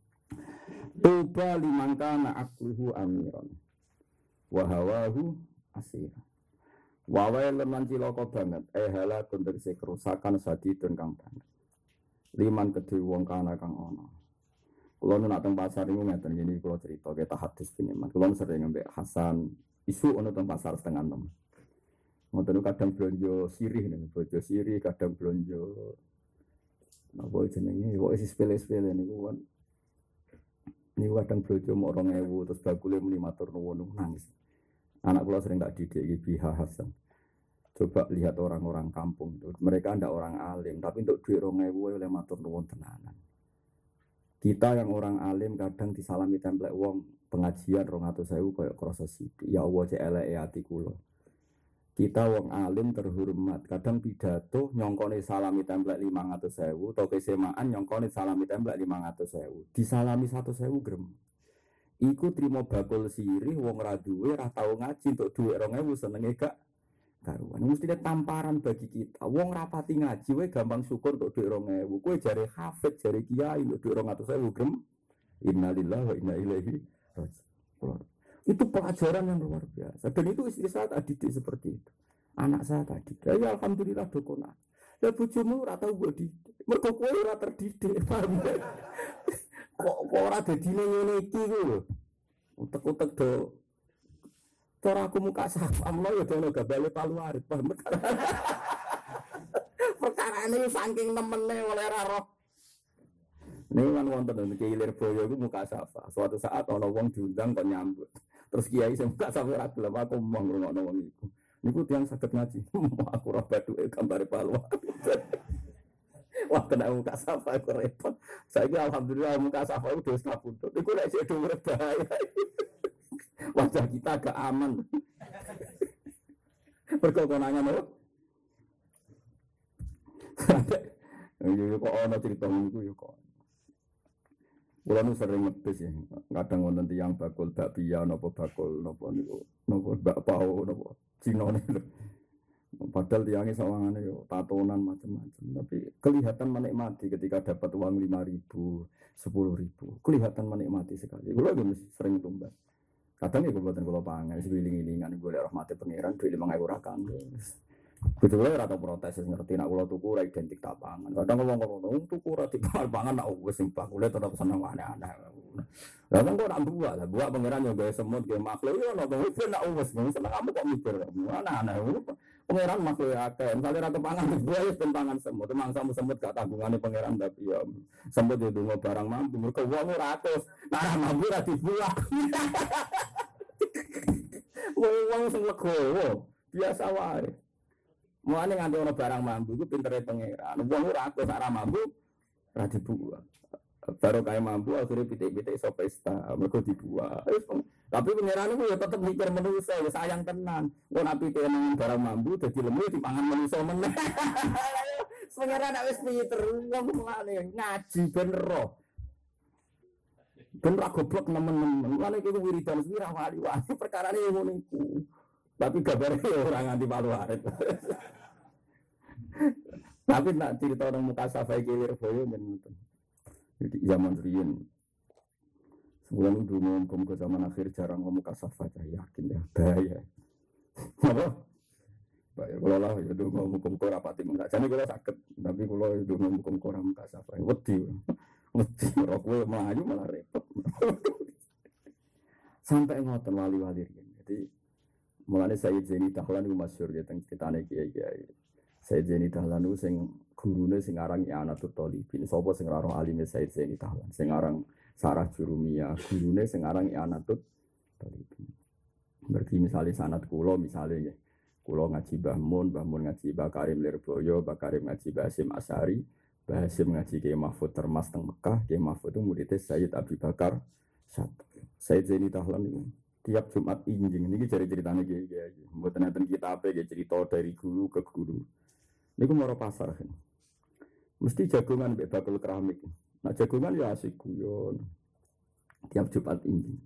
Tuba liman kana aqluhu amiran wa hawahu asir. Wa wailan lan cilaka banget, eh halakun tegese kerusakan sadidun kang banget. Liman kedhe wong kana kang ana. Kula nek teng pasar niku ngeten ngene kula crita ke tahadus piniman. Kula sering ngembek Hasan isu ana teng pasar setengah enam. Ngoten kadang blonjo sirih niku, blonjo sirih kadang blonjo napa jenenge kok isi sepele-sepele niku kan. Niku kadang blonjo mok rong ewu terus bakule muni matur nuwun nangis. Anak kula sering tak didik iki Biha Hasan. Coba lihat orang-orang kampung itu, mereka ndak orang alim tapi untuk duit rong ewu oleh matur nuwun tenanan. Kita yang orang alim kadang disalami templek wong pengajian rong atus ewu koyo krasa sithik. Ya Allah cek eleke ati kula. Kita wong alim terhormat, kadang pidato nyongkone salami templek lima ratus ribu atau kesemaan nyongkone salami templek lima ratus ribu. Disalami seratus ribu grem. Iku trimo bakul sirih wong ra duwe ra tau ngaji untuk dhuwit dua ribu senenge gak karuan. Mesti tamparan bagi kita. Wong rapati ngaji wae gampang syukur untuk dhuwit dua ribu. Kowe jare hafid, jare kiai untuk dhuwit dua ratus ribu grem. Innalillahi wa inna ilaihi raji'un. Itu pelajaran yang luar biasa. Dan itu istri saya tadi seperti itu. Anak saya tadi. Ya alhamdulillah dokona. Ya bojomu ora tau mbok didik. Mergo kowe ora terdidik. Paham ya? Kok kok ora dadi ngene iki lho. Utek-utek do. Cara aku muka safam lho ya dono gabale palu arit. Paham. Perkarane saking nemene oleh ora roh. Ning kan wonten iki Lirboyo iku muka safa. Suatu saat ana wong diundang kok nyambut. Terus kiai sing muka safa ora gelem aku mong ngrungokno wong iku. Niku tiyang saged ngaji. Aku ora bathuke gambare palu. Wah kena muka safa aku repot. Saiki alhamdulillah muka safa itu wis kapundhut. Iku nek sik dhuwur bahaya. Wajah kita agak aman. Perkokonannya lho. Yo kok ana cerita niku yo kok. Kula nu sering ngetes ya, kadang wonten tiyang bakul bakpia napa bakul napa niku, napa bakpao napa Cina niku. Padahal tiyangé sawangane yo tatonan macam-macam, tapi kelihatan menikmati ketika dapat uang lima ribu, sepuluh ribu. Kelihatan menikmati sekali. Kula yo sering tumbas. Kadang iku mboten kula pangan, sewiling-wilingan golek rahmate pangeran dhuwit lima ribu ora kanggo. Betul ora tau protes ngerti nek kula tuku ora identik tak pangan. Kadang ngomong ngono, tuku ora dipangan nek wis sing bakule tetep seneng aneh-aneh. Lah kok ora buak, lah buak pangeran yo gawe semut gawe makhluk yo nek wis nek wis seneng kamu kok mikir aneh-aneh. Pangeran makhluk akeh, misale ra kepangan buak wis pentangan semut, mangsamu semut gak tanggungane pangeran tapi yo semut yo donga barang mampu mergo wong ora atus, nah mampu ra dibuak. Wong sing legowo biasa wae. Mulane nganti ana barang mambu iku pintere pangeran. Wong ora atus ora mambu ora dibuat. Baru kaya mambu akhire pitik-pitik iso pesta, mergo dibuat. Tapi pangeran iku ya tetep mikir manusa, ya sayang tenan. Engko nek pitik nang barang mambu dadi lemu dipangan manusa meneh. Pangeran nek wis pinter wong mulane ngaji ben roh. Ben ra goblok nemen-nemen. Mulane iku wiridan wira wali-wali perkarane ngono iku. Tapi gambare ora nganti palu arit. Tapi nak cerita orang muka safai kilir boyo ngoten. Jadi zaman riyen sebelum dulu ngomong ke zaman akhir jarang ngomong muka safai saya yakin ya bahaya. Apa? Bahaya kalau lah ya dulu ngomong muka rapati enggak. Jadi kalau sakit tapi kalau itu ngomong muka muka safai wedi. Wedi roh kowe melayu malah repot. Sampai ngoten wali-wali riyen. Jadi mulane Sayyid Zaini Dahlan iku masyhur ya teng critane kiai-kiai. Sayyid Zaini Dahlan iku sing gurune sing aran I'anatul Thalibin. Sapa sing ora alime Sayyid Zaini Dahlan? Sing aran Sarah Jurumiyah, gurune sing aran I'anatul Thalibin. Berarti misale sanad kula misale nggih. Kula ngaji Mbah Mun, Mbah Mun ngaji Mbah Karim Lirboyo, Mbah Karim ngaji Mbah Hasyim Asy'ari, Mbah Hasyim ngaji Kiai Mahfud Termas teng Mekah, Kiai Mahfud itu muridé Sayyid Abi Bakar Syatib. Sayyid Zaini Dahlan iku tiap Jumat injing niki jare ceritane kiai-kiai. Mboten enten kitabe nggih cerita dari guru ke guru. Niku moro pasar kan. Mesti jagongan mbek bakul keramik. Nah jagongan ya asik guyon. Tiap Jumat injing.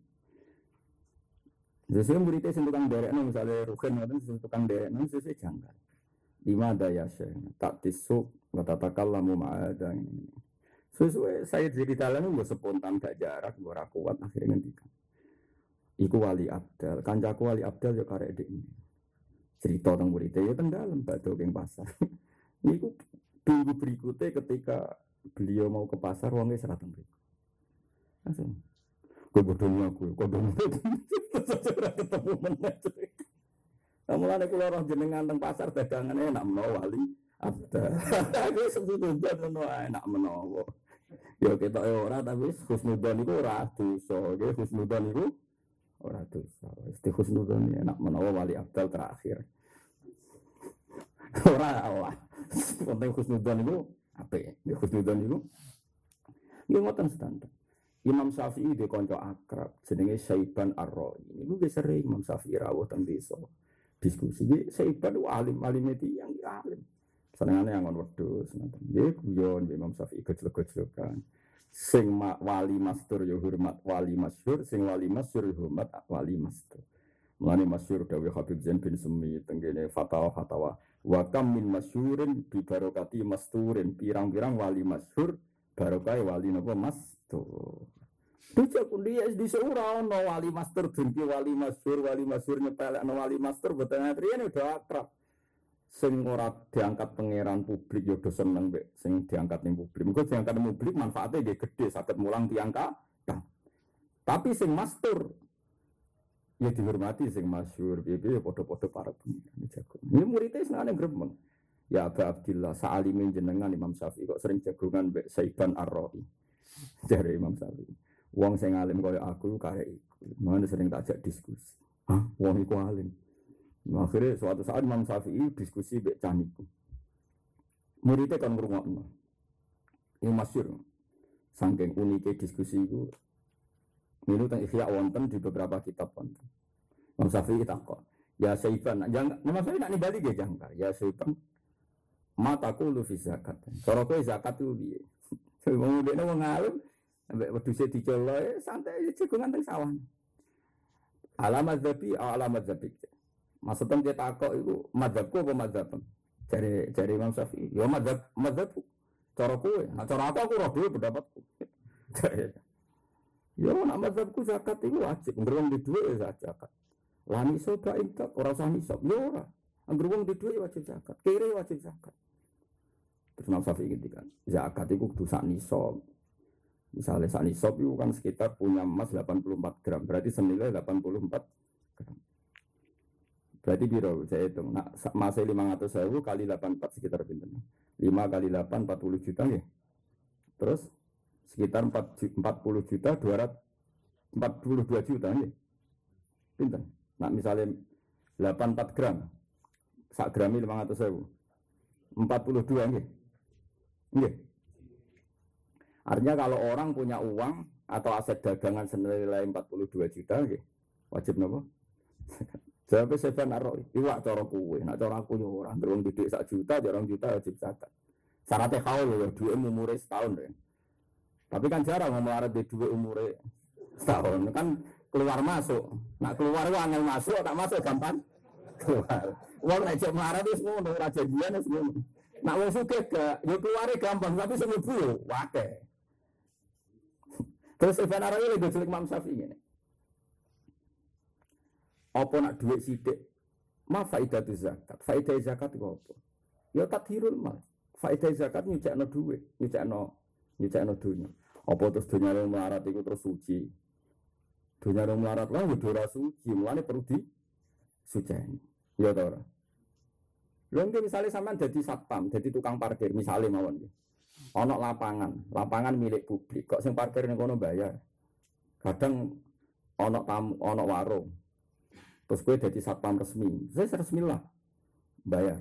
Sesuai muridnya sing tukang derekno misale Rugen ngoten sing tukang derekno sesuai janggal. Lima daya syekh tak tisuk wa tatakallamu ma'ada ini. Sesuai saya jadi dalan yo spontan gak jarak ora kuat akhirnya ngendikan. Iku wali abdal, kancaku wali abdal yo karek dhek ini. Cerita tentang muridnya yo teng dalem badhe ing pasar. Niku minggu berikutnya ketika beliau mau ke pasar wonge ora teng mriku. Langsung kowe bodhomu aku, kodhomu. Ora ketemu meneh. Mulane kula roh jenengan teng pasar dagangane enak menawa wali abdal. Aku sebut-sebut ngono enak menawa. Yo ketok ora tapi husnudzon iku ora dosa, nggih husnudzon iku ora dosa. Mesti husnudzon enak menawa wali abdal terakhir. Ora Allah. Penting husnudzon iku apik. Ya husnudzon iku yo ngoten standar. Imam Syafi'i dhe kanca akrab jenenge Saiban Ar-Ra'i. Niku wis sering Imam Syafi'i rawuh teng desa. Diskusi iki Saiban alim-alime tiyang alim. Senengane angon wedhus ngoten. Nggih guyon Imam Syafi'i gejlek-gejlekan. Sing wali mastur ya hormat wali masyhur, sing wali masyhur hormat wali mastur. Mulane masyhur dawuh Habib Zain bin Sumi tenggene fatwa-fatwa. Wa kam min masyhurin bi barokati masturin, pirang-pirang wali masyhur barokah wali napa mastur. Dijak kundi di seura ono wali master jengki wali masyhur wali masyhur nyepelekno wali master boten atriyane udah akrab. Sing ora diangkat pangeran publik yo do seneng mbek sing diangkat ning publik. Muga diangkat ning publik manfaatnya nggih gedhe saged mulang tiyang kathah. Tapi sing master ya dihormati sing masyhur piye-piye padha-padha para pengiran jago. Ini muridé senengane gremeng. Ya Aba Abdillah sa'alimin jenengan Imam Syafi'i kok sering jagongan mbek Saiban Ar-Ra'i. Jare Imam Syafi'i. Wong sing alim kaya aku karek iku. Mana sering tak ajak diskusi. Hah, wong iku alim. Nah, akhirnya suatu saat Imam Syafi'i diskusi mbek cah niku. Muridé kan ngrungokno. Ini masyhur. Saking unike diskusi iku Minu teng Ihya wonten di beberapa kitab wonten. Imam Syafi'i takok, ya Saiban, jangan Imam Syafi'i nak nimbali ge jangkar. Ya Saiban, mataku lu fi zakat. Cara kowe zakat ku piye? Wong ndekne wong alim, ambek wedhuse dicoloke santai cekungan teng sawah. Alamat zabi, alamat zabi. Maksudnya dia takok iku mazhabku apa mazhab? Jare jare Imam Syafi'i, ya mazhab mazhabku. Cara kowe, nah cara aku aku roh dhewe pendapatku. Ya nak mazhabku zakat itu wajib, ngerung di duit ya zakat. Lah niso gak intak, ora usah niso, ya ora. Ngerung di duit wajib zakat, kiri wajib zakat. Terus Imam Syafi'i ngendikan, zakat itu kudu sak niso. Misalnya sak niso itu kan sekitar punya emas delapan puluh empat gram, berarti senilai delapan puluh empat gram. Berarti biro saya hitung, nak emasnya lima ratus ribu kali delapan puluh empat sekitar pinten. lima kali delapan empat puluh juta ya. Terus sekitar empat puluh juta dua ratus empat puluh dua juta nggih. Pinten? Nah misalnya delapan puluh empat gram. Sak grami lima ratus ribu. empat puluh dua nggih. Nggih. Artinya kalau orang punya uang atau aset dagangan senilai empat puluh dua juta nggih, wajib napa? Jawabnya Saiban Ar-Ra'i, iwak cara kuwe, nak cara aku yo ora, ndrung didik sak juta, jarang juta wajib zakat. Syaratnya kaul lho, duwe umure setahun ya. Tapi kan jarang ngomong di dua umure setahun kan keluar masuk. Nak keluar itu angel masuk, tak masuk gampang keluar. Wong nek jek melarat wis ngono, ora janjian wis ngono. Nak wong sugih gak, yo keluare gampang, tapi sing mlebu yo akeh. Terus Ibn Arabi lagi jelek Imam Syafi'i ngene. Apa nak duit sithik? Ma faidatu zakat. Faidah zakat itu apa? Ya tathirul mal. Faidah zakat nyucekno duit, nyucekno nyucekno dunya. Apa terus dunia yang melarat itu terus suci? Dunia yang melarat lah ya ora suci, mulane perlu di suci. Ya ta ora? Lha misalnya sampean dadi satpam, dadi tukang parkir misale mawon. Ana lapangan, lapangan milik publik. Kok sing parkir ning kono bayar? Kadang ana tamu, ana warung. Terus kowe dadi satpam resmi. Wis resmi lah. Bayar.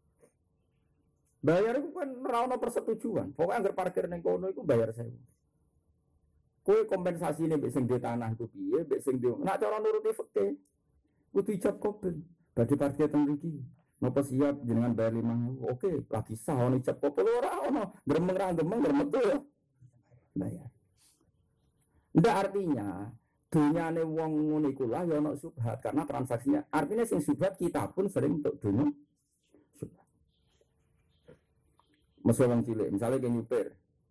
Bayar itu kan ora ono persetujuan. Pokoknya anggar parkir ning kono iku bayar sewu. Kowe kompensasine mbek sing di tanah iku piye, mbek sing di. Nek cara nuruti fikih kudu ijab kabul. Badhe parkir teng mriki. Napa siap jenengan bayar lima ribu? Oke, lagi sah ono ijab kabul ora ono. Gremeng ra gremeng gremeng ya. Bayar. Ndak artinya dunyane wong ngono iku lah ya ono subhat karena transaksinya. Artinya sing subhat kita pun sering untuk dunya subhat. Masuk orang cilik, misalnya kayak nyupir,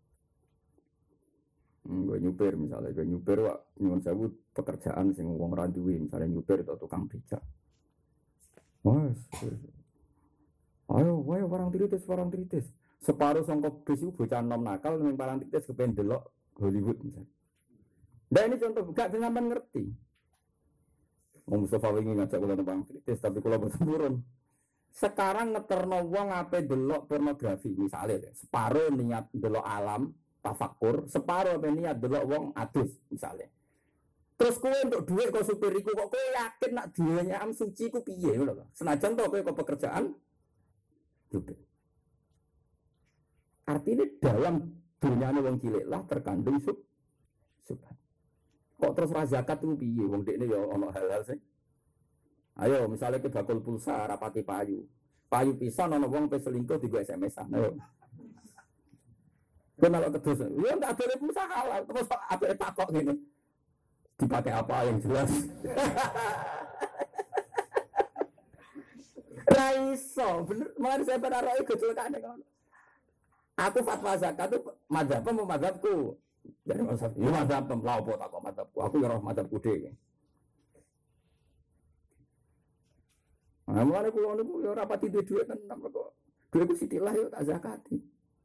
hmm, gue nyupir misalnya, gue nyupir wak nyuwun sewu pekerjaan sing wong randuwi, misalnya nyupir atau tukang becak. Mas, ayo, ayo barang tiritis, barang tiritis. Separuh songkok bis itu bocah nom nakal, yang barang tiritis kepengen delok Hollywood misalnya. Nah ini contoh, gak sampean ngerti. Wong Mustafa wingi ngajak kula barang tiritis, tapi kula boten purun. Sekarang ngeterno wong ape delok pornografi misalnya separuh niat delok alam tafakur, separuh ape niat delok wong adus misalnya. Terus kowe untuk duit kok supir iku kok kowe yakin nak duwenya am suci ku piye ngono lho. Senajan to kowe kok pekerjaan supir. Artinya dalam dunyane wong cilik lah terkandung sub subhan. Kok terus ra zakat ku piye wong dekne ya ana hal-hal sing ayo misalnya ke bakul pulsa rapati payu. Payu pisan ana wong pe selingkuh digo S M S-an. Ayo. Kowe nek terus, ya ndak ada pulsa halal, terus apa takok ngene. Dipakai apa yang jelas? Ra iso, bener. Mulane saya penaroi gejolakane ngono. Aku fatwa zakat itu mazhab apa mazhabku. Jadi mazhab, ya mazhab lah apa tak kok mazhabku. Aku ya roh mazhabku dhewe. Nah, mulane kula niku ya ora pati duwe dhuwit tenan kok. Dhuwitku sitilah yo tak zakati.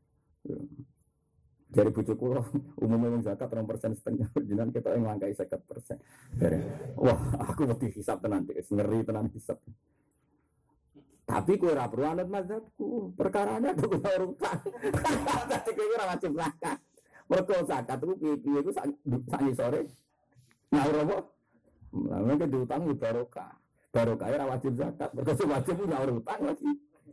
Dari bojo kula umumnya wong zakat rong persen setengah jenengan ketok nglangkai lima puluh persen. Wah, aku wedi hisab tenan iki, ngeri tenan hisab. Tapi kowe ora perlu anut mazhabku. Perkarane aku ora urutan. Dadi kowe ora wajib zakat. Mergo zakat ku piye-piye ku sak sore. Ngaur apa? Lah nek diutang barokah. Barokah ora wajib zakat. Mergo wajib ku ngaur utang lagi.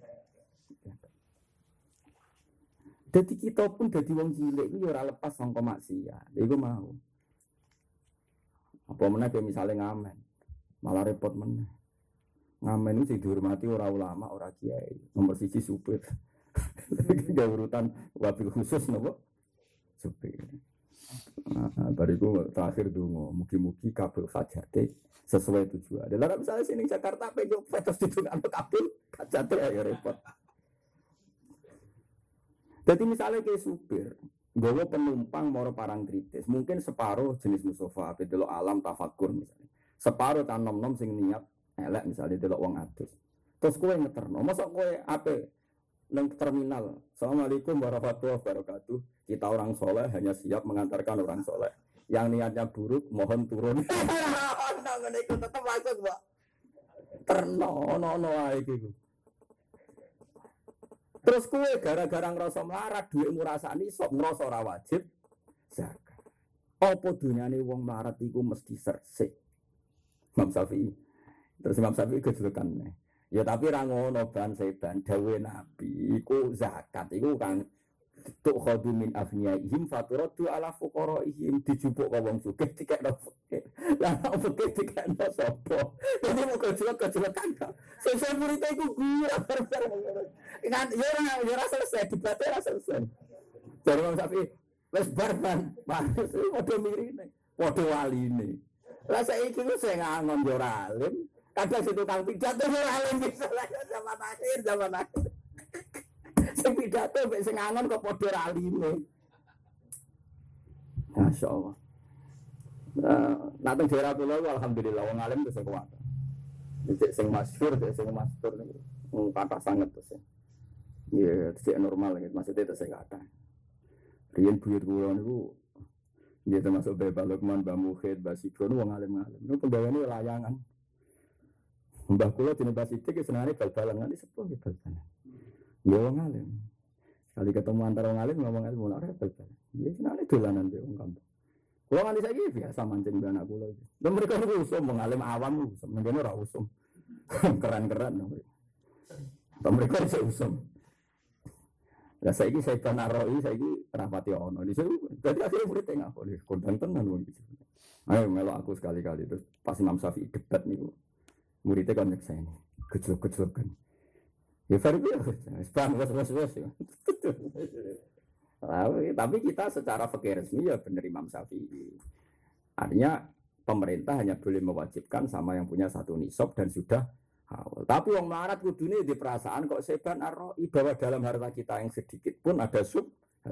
Jadi kita pun jadi wong cilik itu ora lepas sangka maksiat. Iku mau. Apa meneh misalnya ngamen. Malah repot meneh. Ngamen itu dihormati ora ulama, ora kiai. Nomor siji supir. Gak urutan wabil khusus nopo? Supir. Nah, bariku terakhir dungo, mugi-mugi kabel hajate sesuai tujuan. Lah misalnya sini Jakarta pengen petos didungan kabel hajate ya repot. Jadi misalnya kayak supir, nggawa penumpang moro parang kritis, mungkin separuh jenis Mustafa, delok alam tafakur misalnya. Separuh kan nom-nom sing niat elek misalnya delok wong adus. Terus kowe ngeterno, mosok kowe ape nang terminal. Assalamualaikum warahmatullahi wabarakatuh. Kita orang soleh hanya siap mengantarkan orang soleh. Yang niatnya buruk mohon turun. Nang ngene iku tetep masuk, Mbak. Terno ono-ono ae iki. Terus kue gara-gara ngerasa melarat, duitmu rasani sok ngerasa ora wajib zakat. Apa dunyane wong melarat iku mesti sersik. Imam Syafi'i. Terus Imam Syafi'i gejlekan. Ya tapi ra ngono ban seban dawuh Nabi iku zakat iku kan tuk khadu min afniyaihim faturatu ala fuqaraihim dijupuk ka wong sugih dikekno fakir. Lah fakir dikekno sapa? Dadi mau gejlek-gejlek kan. Sesuk murid iku gura barbar. Kan ya ora ya ora selesai dibate ora selesai. Jare Imam Syafi'i wis barban, wis padha mirine, padha waline. Lah saiki ku sing ngangon yo ora alim, kadang situ kang pidato ora alim bisa zaman akhir zaman akhir. Sing pidato mek sing ngangon kok padha ora alime. Masyaallah. Nah, nateng daerah kula alhamdulillah wong alim wis kuat. Dicek sing masyhur, sing masyhur niku kathah sanget terus. Ya, tidak normal gitu. Maksudnya itu saya kata. Rian buyut kula niku nggih termasuk Mbah Lukman, Mbah Mukhid, Mbah Sigron wong alim-alim. Niku penggaweane layangan. Mbah kula dene Mbah Sidik senengane bal-balan nganti sepuh nggih bal-balan. Nggih wong alim. Sekali ketemu antara wong alim ngomong alim ora bal-balan. Nggih senengane dolanan be wong kampung. Kula nganti saiki biasa mancing mbah anak kula iki. Lha mereka niku usum wong alim awam usum, ngene ora usum. Keren-keren mereka. Mereka iso usum. Lah saiki saya tanaroi saiki rapati ono. Jadi akhirnya murid tengah kok kondang tenan wong iki. Ayo melok aku sekali-kali terus pas Imam Syafi'i debat niku. Muridnya kan nyekseni. Gejlok-gejlokan. Ya fair ya. Spam wes-wes-wes. Tapi kita secara fikih resmi ya benar Imam Syafi'i. Artinya pemerintah hanya boleh mewajibkan sama yang punya satu nisab dan sudah awal. Tapi wong melarat kudune di perasaan kok seban arroi bahwa dalam harta kita yang sedikit pun ada subhat.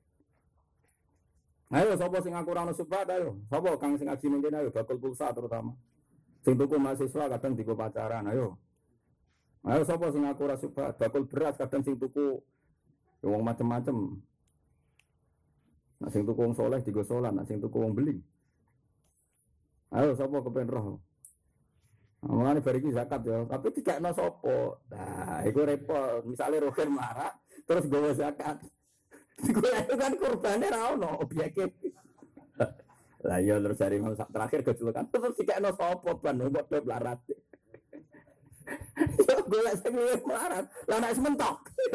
Ayo sapa sing aku ora ono subhat ayo. Sapa kang sing ngaji mungkin ayo bakul pulsa terutama. Sing tuku mahasiswa kadang digo pacaran ayo. Ayo sapa sing aku ora subhat bakul beras kadang sing tuku wong macem-macem. Nah sing tuku wong soleh digo solan, nah sing tuku wong beli. Ayo sapa kepen roh. Mulane bar iki zakat ya, tapi dikekno sapa? Nah, iku repot. Misale roher marah terus gawe zakat. Iku kan kurbane ra ono objeke. Lah ya terus dari mau terakhir kecelakaan terus dikekno sapa ban kok do larat. Yo golek sing luwih larat, lah nek mentok.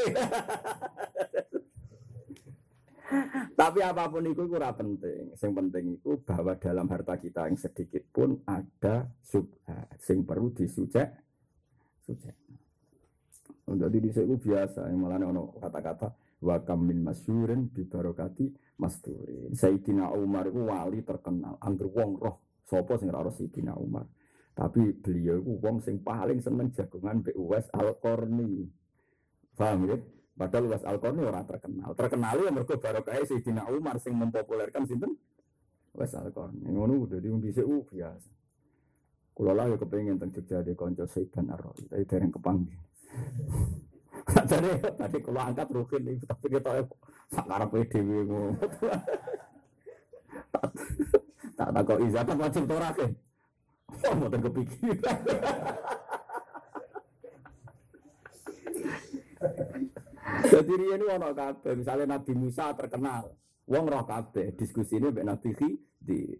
Tapi apapun itu ora penting. Yang penting itu bahwa dalam harta kita yang sedikit pun ada subhat sing perlu disujek. Sujek. Jadi di itu biasa. Yang malah ono kata-kata wa kam min masyhurin bi barokati masturin. Sayyidina Umar itu wali terkenal. Angger wong roh sapa sing ora roh Sayyidina Umar. Tapi beliau itu wong sing paling seneng jagongan mbek Uwais Al-Qarni. Paham ya? Padahal Uwais Al-Qarni ora terkenal. Terkenal ya mergo barokah Sayyidina Umar sing mempopulerkan sinten? Uwais Al-Qarni. Ngono dadi wong dhisik uh biasa. Kula lah ya kepengin teng Jogja de kanca Saiban Ar-Rawi, tapi dereng kepanggih. Tadi tadi kula angkat rukin iki tapi kita sak karepe dhewe ngono. Tak tak kok izatan wajib to ora ke? Oh, mboten kepikiran. Jadi ini ono kabeh, misalnya Nabi Musa terkenal, wong roh kabeh diskusine mbek Nabi Khidir.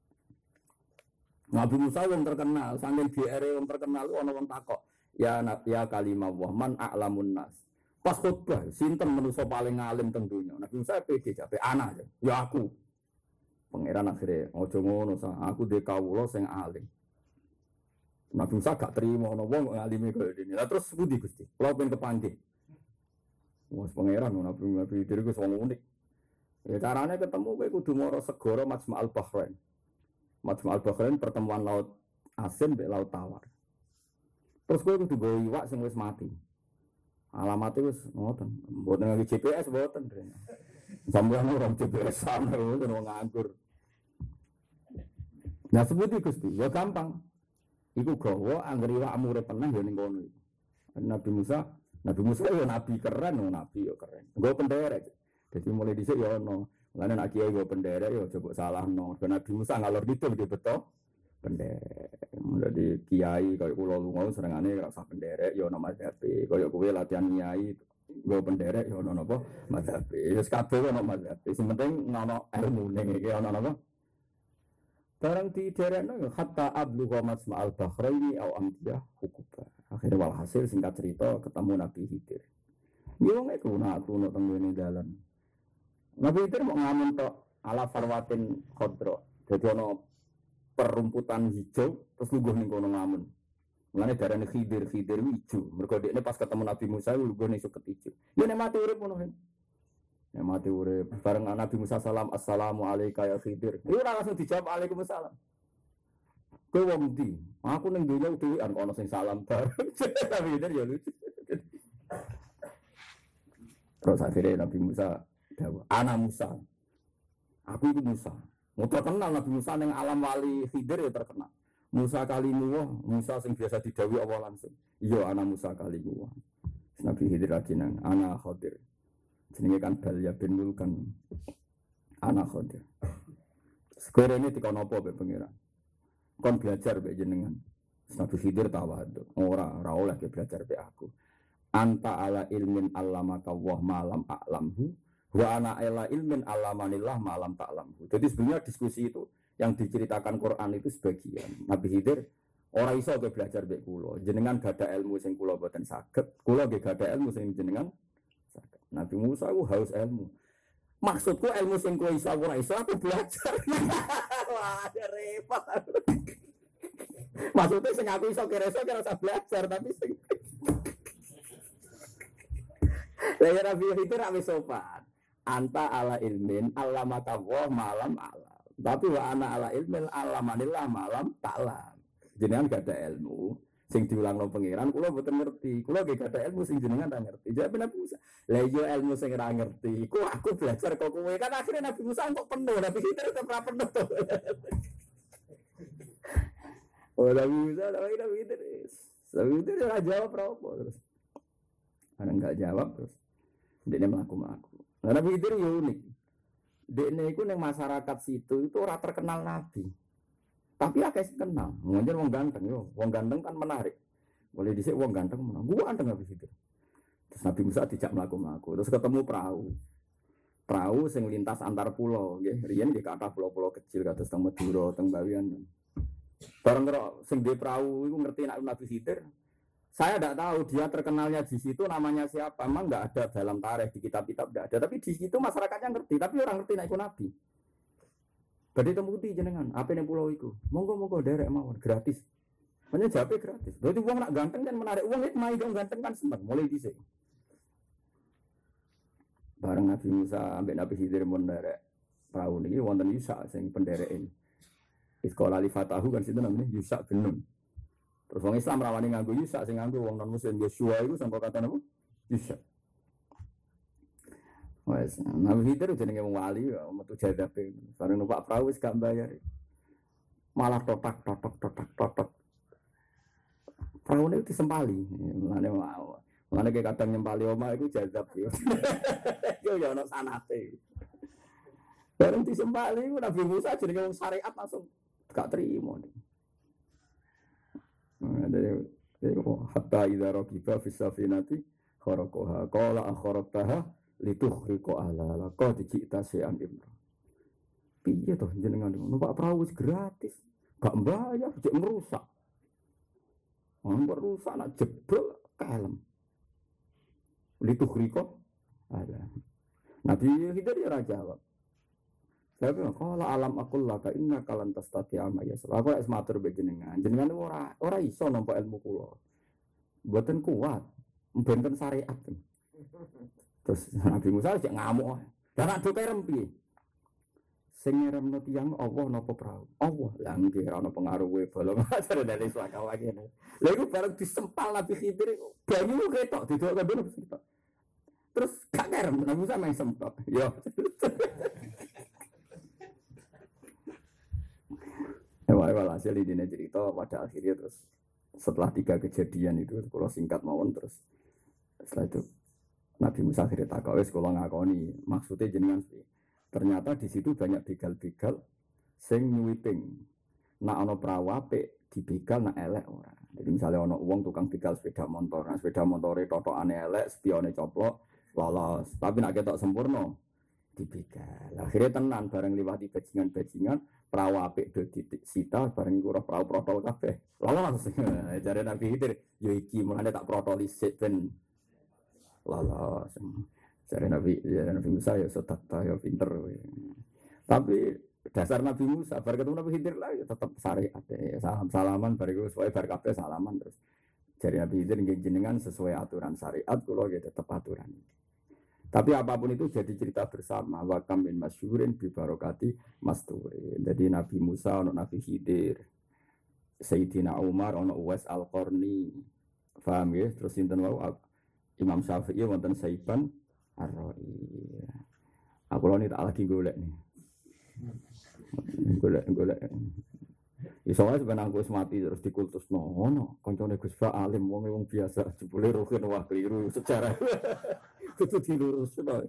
Nabi Musa wong terkenal, saking G R wong terkenal ono wong takok, ya ya kalimah Allah man a'lamun nas. Pas khutbah, sinten manusa paling alim teng donya. Nabi Musa pede jape ana ya aku. Pangeran akhirnya ojo ngono sa, aku dhe kawula sing alim. Nabi Musa gak terima ono wong ngalime kaya dene. Lah terus pundi Gusti? Kula pengen kepanggih. Wes pangeran Nabi Nabi dhewe wis wong unik. Ya carane ketemu kowe kudu mara segara Majma'ul Bahrain. Majma'ul Bahrain pertemuan laut asin mbek laut tawar. Terus kowe kudu gawe iwak sing wis mati. Alamate wis ngoten. Mboten nganggo G P S mboten. Sampeyan ora G P S sampe wong nganggur. Nah sebuti Gusti, ya gampang. Iku gawa anggere iwakmu urip tenang ya ning kono iki. Nabi Musa, Nabi Musa ya nabi keren, oh, nabi ya keren. Nggo penderek. Jadi mulai dhisik ya ono. Mulane nek kiai nggo penderek ya coba salahno. Ben Nabi Musa ngalor kidul di beto penderek. Jadi kiai kaya kula lunga senengane ora usah penderek ya ono mazhab. Kaya kowe latihan kiai nggo penderek ya ono napa mazhab. Wis kabeh ono mazhab. Sing penting ono ilmune iki ono napa barang di daerahnya hatta ablugha masma'al bahraini aw amdiyah hukuba. Akhirnya walhasil singkat cerita ketemu Nabi Khidir. Yo nek kuna aku nang tengene dalan. Nabi Khidir mau ngamen tok ala farwatin khadra. Dadi ana perumputan hijau terus lungguh ning kono ngamen. Mulane darane Khidir Khidir ijo. Mergo dekne pas ketemu Nabi Musa lungguh ning suket ijo. Yo nek mati urip ngono. Ya mati urip bareng Nabi Musa salam assalamu alayka ya Khidir. Iku ora langsung dijawab waalaikumsalam. Kowe wong ndi? Aku ning dunya dhewean ana sing salam bareng. Nabi Khidir ya lucu. Terus akhirnya Nabi Musa dawuh, "Ana Musa." Aku itu Musa. Mau terkenal Nabi Musa ning alam wali Khidir ya terkenal. Musa kalimullah, Musa sing biasa didhawuhi Allah langsung. Iya ana Musa kalimullah. Nabi Khidir lagi nang ana Khidir. Jenenge kan Balya bin Mulkan anak Khadir. Sekarang ini dikon apa mbek pangeran? Kon belajar mbek jenengan. Nabi Khidir tawadhu. Ora ora oleh belajar mbek aku. Anta ala ilmin allamaka wa malam a'lamhu wa ana ala ilmin allamanillah malam ta'lamhu. Jadi sebenarnya diskusi itu yang diceritakan Quran itu sebagian. Nabi Khidir ora iso ke belajar mbek kula. Jenengan gak ada ilmu sing kula boten saged. Kula nggih gak ada ilmu sing jenengan Nabi Musa itu haus ilmu. Maksudku ilmu sing kowe iso ora iso aku belajar. Wah, repot. Maksudnya sing aku iso kira iso kira usah belajar tapi sing Lah Nabi itu ra wis sopan. Anta ala ilmin allamaka wa malam alam. Tapi wa ana ala ilmin allamanillah malam ta'lam. Jenengan gak ada ilmu sing diulangno pangeran kula mboten ngerti. Kula nggih gak ada ilmu sing jenengan ra ngerti. Jawab Nabi Musa. Lah iya ilmu sing ra ngerti. Iku aku belajar kok kowe. Kan akhirnya Nabi Musa kok penuh, Nabi Khidir tetep ra penuh to. Oh Nabi Musa, Nabi Khidir. Nabi Khidir ora jawab apa terus. Ana enggak jawab terus. Dekne mlaku-mlaku. Nah, Nabi Khidir yo unik. Dekne iku ning masyarakat situ itu ora terkenal nabi. Tapi akeh sing kenal. Nganjar wong ganteng yo, wong ganteng kan menarik. Boleh dhisik wong ganteng menang. Gua ganteng Nabi Khidir. Terus Nabi Musa dijak mlaku-mlaku, terus ketemu perahu. Perahu sing lintas antar pulau, nggih. Riyen nggih kathah pulau-pulau kecil kados teng Madura, teng Bawian. Bareng karo sing duwe perahu iku ngerti nek Nabi Khidir. Saya tidak tahu dia terkenalnya di situ namanya siapa. Memang nggak ada dalam tarikh di kitab-kitab tidak ada. Tapi di situ masyarakatnya ngerti. Tapi orang ngerti nek iku Nabi. Badhe temuti jenengan, apa ning pulau iku? Monggo-monggo derek mawon gratis. Hanya jape gratis. Berarti wong nak ganteng kan menarik wong itu mai dong ganteng kan sempat mulai dhisik. Bareng Nabi Musa ambek Nabi Khidir mun derek perahu niki wonten Yusa sing pendereken. Iskola li fatahu kan situ namanya Yusa bin Nun. Terus wong Islam rawani nganggo Yusa, sing nganggo wong non muslim Yosua iku sangka kata napa? Yusa. Wes, Nabi Khidir jenenge wong wali, metu jadape. Bareng numpak perahu wis gak bayar. Malah totak totok totak totok. Perahu itu disempali. Mulane mau. Mulane kayak kadang nyempali omah iku jadab yo. Yo yo ono sanate. Bareng disempali iku Nabi Musa jenenge wong syariat langsung gak trimo. Nah, dari hatta idza raqiba fi safinati kharaqaha qala akharataha litukhriqa ala laqad ji'ta shay'an imra. Piye to jenengan numpak perahu wis gratis, gak bayar, jek merusak. Wong merusak nak jeblok kalem. Litukhriqa ala. Nabi Khidir ya jawab. Saya bilang, kalau alam aku laka inna kalan tastati ama ya. Aku lek matur mbek jenengan. Jenengan ora ora iso nampa ilmu kula. Mboten kuat, mboten syariat. Terus Nabi Musa sik ngamuk. Lah nek duwe rempi. Sing ngremno tiyang Allah napa prau? Allah. Lah nggih ana pengaruhe bolong ajar dari swaka wae ngene. Lha iku bareng disempal Nabi Khidir banyu ketok didok kabeh. Terus gak kerem Nabi Musa main semprot. Yo. Wah, hasil ini cerita pada akhirnya terus setelah tiga kejadian itu kalau singkat mawon terus setelah itu Nabi Musa akhirnya takut wes kalau ngakoni maksudnya jenengan sih ternyata di situ banyak begal-begal sing nyuwiping nak ono perahu apik dibegal nak elek ora. Jadi misalnya ono uang tukang begal sepeda motor, nah sepeda motore totokane elek, spione coplok, lolos. Tapi nak ketok sempurna dibegal. Akhirnya tenan bareng liwati bajingan-bajingan perahu apik do disita bareng iku ora perahu protol kabeh. Lolos. Jare Nabi Khidir, yo iki mulane tak protol isik ben lolos. Jare Nabi, ya Nabi Musa ya sedekah ya pinter. Tapi dasar Nabi Musa bar ketemu Nabi Khidir lah ya tetep syariat ya. Salam-salaman bar iku sesuai bar kabeh salaman terus. Jare Nabi Khidir nggih jenengan sesuai aturan syariat kula ya tetep aturan. Tapi apapun itu jadi cerita bersama. Wa kam min masyhurin bi barokati masturin. Jadi Nabi Musa ono Nabi Khidir. Sayyidina Umar ono Uwais Al-Qarni. Paham ya? Terus sinten wau Imam Syafi'i wonten Saiban Ar-Ra'i. Aku lho tak lagi golek nih. Golek-golek. Iso wae sebenarnya aku wis mati terus dikultusno. Ono kancane Gus Ba alim wong wong biasa jebule rohin wah keliru sejarah. Kudu dilurus to.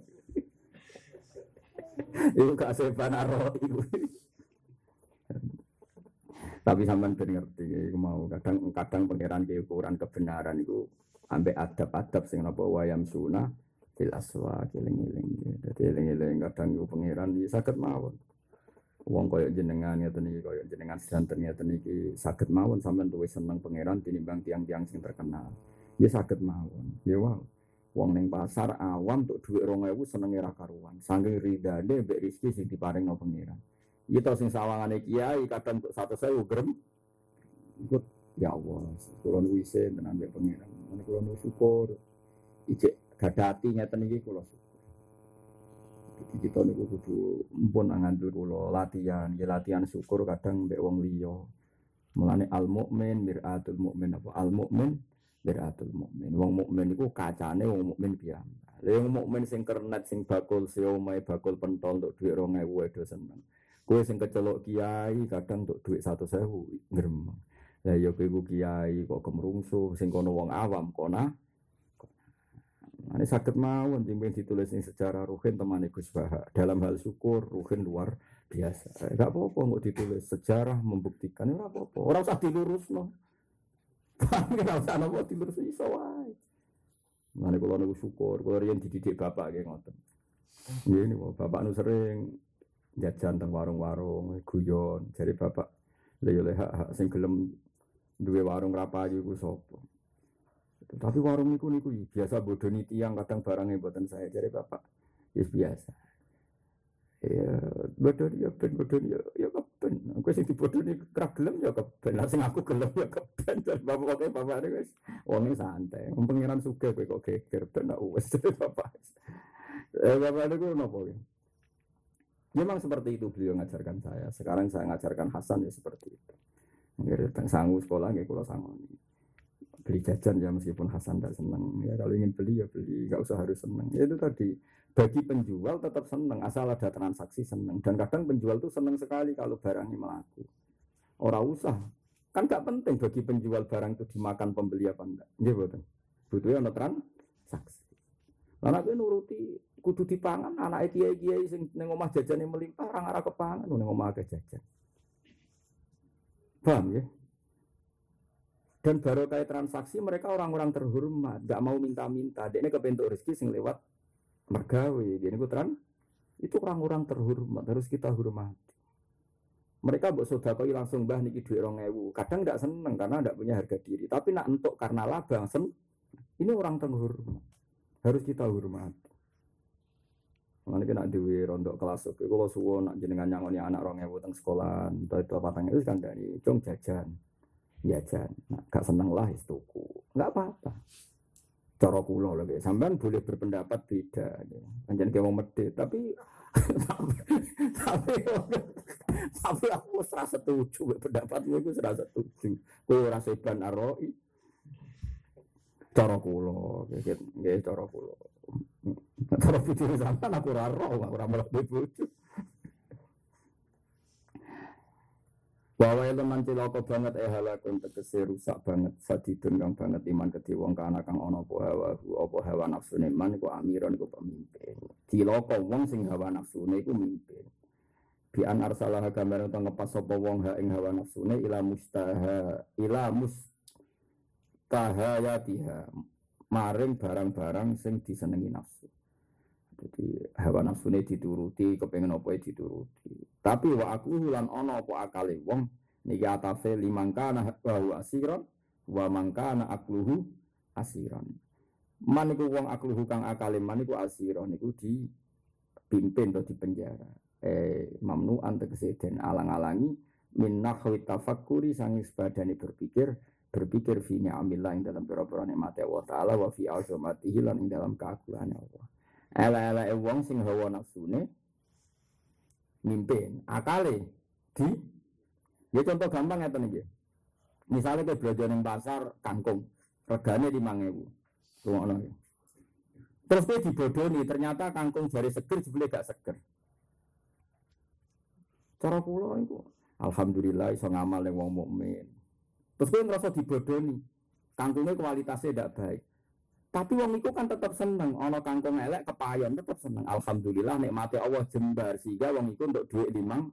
Iku gak sepan aro iku. Tapi sampean ben ngerti iku mau kadang-kadang pangeran ke ukuran kebenaran iku ambek adab-adab sing napa wayam sunah fil aswa keling-eling. Dadi eling-eling kadang iku pangeran iki saged mawon. Wong koyo jenengan ngeten iki koyo jenengan sedanten ngeten iki saged mawon sampean luwih seneng pangeran tinimbang tiang-tiang sing terkenal. Ya saged mawon. Ya wow. Wong ning pasar awam untuk dhuwit rong ewu senenge ra karuan. Saking ridane mbek rezeki sing diparingno pangeran. Iki to sing sawangane kiai kadang untuk seratus ribu grem. Ikut ya Allah, kula nuwun isen tenan mbek pangeran. Mun kula nuwun syukur. Ijek gadati ngeten iki kula syukur. Jadi kita niku kudu mumpun ngandur kula latihan, ya latihan syukur kadang mbek wong liya. Mulane al mukmin mir'atul mukmin apa al mukmin beratul mukmin. Wong mukmin iku kacane wong mukmin piyambak. Lha wong mukmin sing kernet sing bakul siomae bakul pentol untuk dhuwit rong ewu edo seneng. Kowe sing kecelok kiai kadang untuk dhuwit seratus ribu gremeng. Lah ya kowe kiai kok kemrungsuh sing kono wong awam kona. Ane saged mawon timbang ditulis ing sejarah Ruhin temane Gus Baha. Dalam hal syukur Ruhin luar biasa. Enggak apa-apa kok ditulis sejarah membuktikan ora apa-apa. Ora usah dilurusno. Ora usah napa dilurus iso wae. Mane kula niku syukur, kula riyen dididik bapak nggih ngoten. Nggih niku bapak nu sering jajan teng warung-warung, guyon, jare bapak lha yo hak sing gelem duwe warung rapayu iku sapa. Tapi warung niku niku biasa bodoni tiyang kadang barangnya mboten saya jare bapak. Wis biasa. Ya bodoni ya ben bodoni ya ya keben. Aku sing dibodoni kra gelem ya keben. Lah sing aku gelem ya keben. Bapak kok bapak wis wong santai. Wong pengiran sugih kowe kok geger ben wis bapak. Eh bapak niku napa ya? Memang seperti itu beliau ngajarkan saya. Sekarang saya ngajarkan Hasan ya seperti itu. Nggih teng sangu sekolah nggih kula sangoni. Beli jajan ya meskipun Hasan tidak senang. Ya kalau ingin beli ya beli, nggak usah harus senang. Ya, itu tadi bagi penjual tetap senang asal ada transaksi senang. Dan kadang penjual tuh senang sekali kalau barangnya melaku. Orang usah kan nggak penting bagi penjual barang itu dimakan pembeli apa enggak. Nggih boten. Butuhnya ana transaksi. Lah nek nuruti kudu dipangan anake kiai-kiai sing ning omah jajane melimpah ora ora kepangan ning omah akeh jajan. Paham ya? Dan baru kayak transaksi mereka orang-orang terhormat, gak mau minta-minta. Dia ini kebentuk rezeki sing lewat mergawe. Dia ini tran, itu orang-orang terhormat harus kita hormati. Mereka buat sodakoi langsung bah niki duit rong ewu. Kadang tidak seneng karena tidak punya harga diri. Tapi nak entuk karena laba sen, ini orang terhormat harus kita hormati. Mana kena duit rondok kelas oke. Kalau suwo nak jenengan nyangoni anak rong ewu teng sekolah, entah itu apa tangga itu kan dari cung jajan. Jajan, nah, gak seneng lah istuku, nggak apa-apa. Cara kula lho, sampean boleh berpendapat beda, anjen kayak mau medit, tapi tapi tapi aku serasa setuju pendapatmu itu serasa setuju. Kowe ora seban aroi. Cara kula, nggih cara kula. Cara bojo sampean aku ora ro, ora mlebu bojo. Bahwa elemen cilaka banget eh halakun tegese rusak banget sadidun kang banget iman kedhe wong kana kang ana apa hawa apa hawa nafsune man iku amiron iku pemimpin. Cilaka wong sing hawa nafsune iku mimpin. Bi an arsalah gambar utawa ngepas sapa wong ha ing hawa nafsune ila mustaha ila mustahayatiha maring barang-barang sing disenengi nafsu. Jadi hawa nafsune dituruti, kepengin apa dituruti. Tapi wa aku lan ana apa akale wong niki atafe limangkana wa asiran wa mangkana akluhu asiran. Man iku wong akluhu kang akale man iku asiran niku dipimpin atau dipenjara. Eh mamnu'an tegese den alang-alangi min nahwi tafakkuri sanging sebadane berpikir berpikir fi ni'amillah ing dalam pira-pira nikmate Allah taala wa fi azamatihi lan ing dalam keagungane Allah. Ala-ala wong sing hawa nafsune mimpin, akale di ya contoh gampang ngeten iki. Misale kowe belanja ning pasar kangkung, regane lima ribu. Ngono ya. Terus kowe dibodoni, ternyata kangkung jare seger jebule gak seger. Cara kula iku alhamdulillah iso ngamal ning wong mukmin. Terus kowe ngrasa dibodoni, kangkungnya kualitasnya ndak baik. Tapi wong iku kan tetap seneng, ana kangkung elek kepayon tetap seneng. Alhamdulillah nikmate Allah jembar sehingga wong iku untuk dhuwit limang.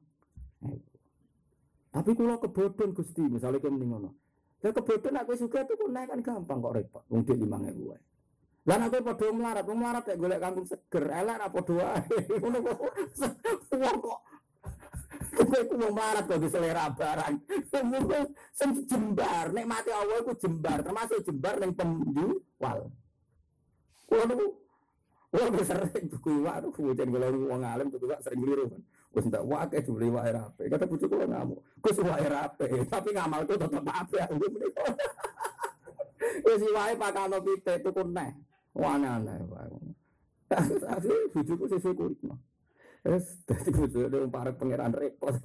Tapi kula kebodhon Gusti, misale kene ngono. Lah kebodhon nek kowe suka tuku nek kan gampang kok repot. Wong dhuwit lima ribu wae. Lah nek kowe padha melarat, wong melarat nek golek kangkung seger, elek ra padha wae. Ngono kok. Wong kok kowe ku melarat kok selera barang. Sing jembar, nikmate Allah iku jembar, termasuk jembar ning penjual. Kulo niku kulo sering buku wae kuwi kulo wong alim tuku sering keliru kan. Wis ndak wae jule wae rapi. Kata bojo kulo ngamuk. Kus wae rapi, tapi ngamalku tetep apik aku menika. Wis wae pakano pite tuku neh. Wana-ana wae. Aku bojoku sesuk kuwi. Wis dadi bojone parek pangeran repot.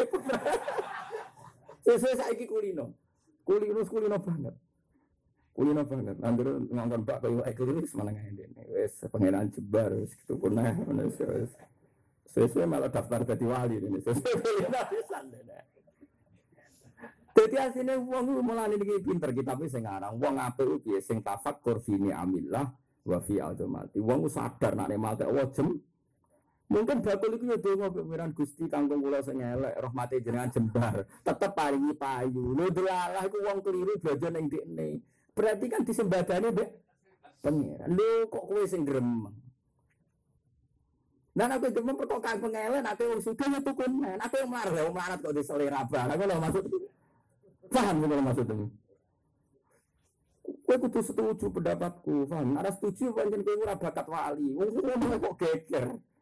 Sesuk saiki kulino. Kulino kulino banget. Kulino banget, andur ngangkon bak kaya ekliris malah ngene. Wis pangeran jebar wis gitu punah wis wis. Sesuai malah daftar dadi wali ini. Sesuai pisan dene. Dadi asine wong mulane iki pinter kita wis sing aran. Wong apik piye sing tafakkur fi ni'amillah wa fi azamati. Wong sadar nek nikmate Allah jem. Mungkin bakul iki yo donga pengiran Gusti kangkung kula sing elek rahmate jenengan jembar. Tetep paringi payu. Lho delalah iku wong keliru blajar ning dekne. Berarti kan disembadani mbek pengiran. Lho kok kowe sing gremeng. Nah aku gremeng kok kangkung elek nek wong sugih ya tuku men. Aku melarat, wong melarat kok diselera barang. Ngono maksud. Paham ngono maksudnya. Kowe kudu setuju pendapatku, paham? Ora setuju pancen kowe ora bakat wali. Wong ngono kok geger.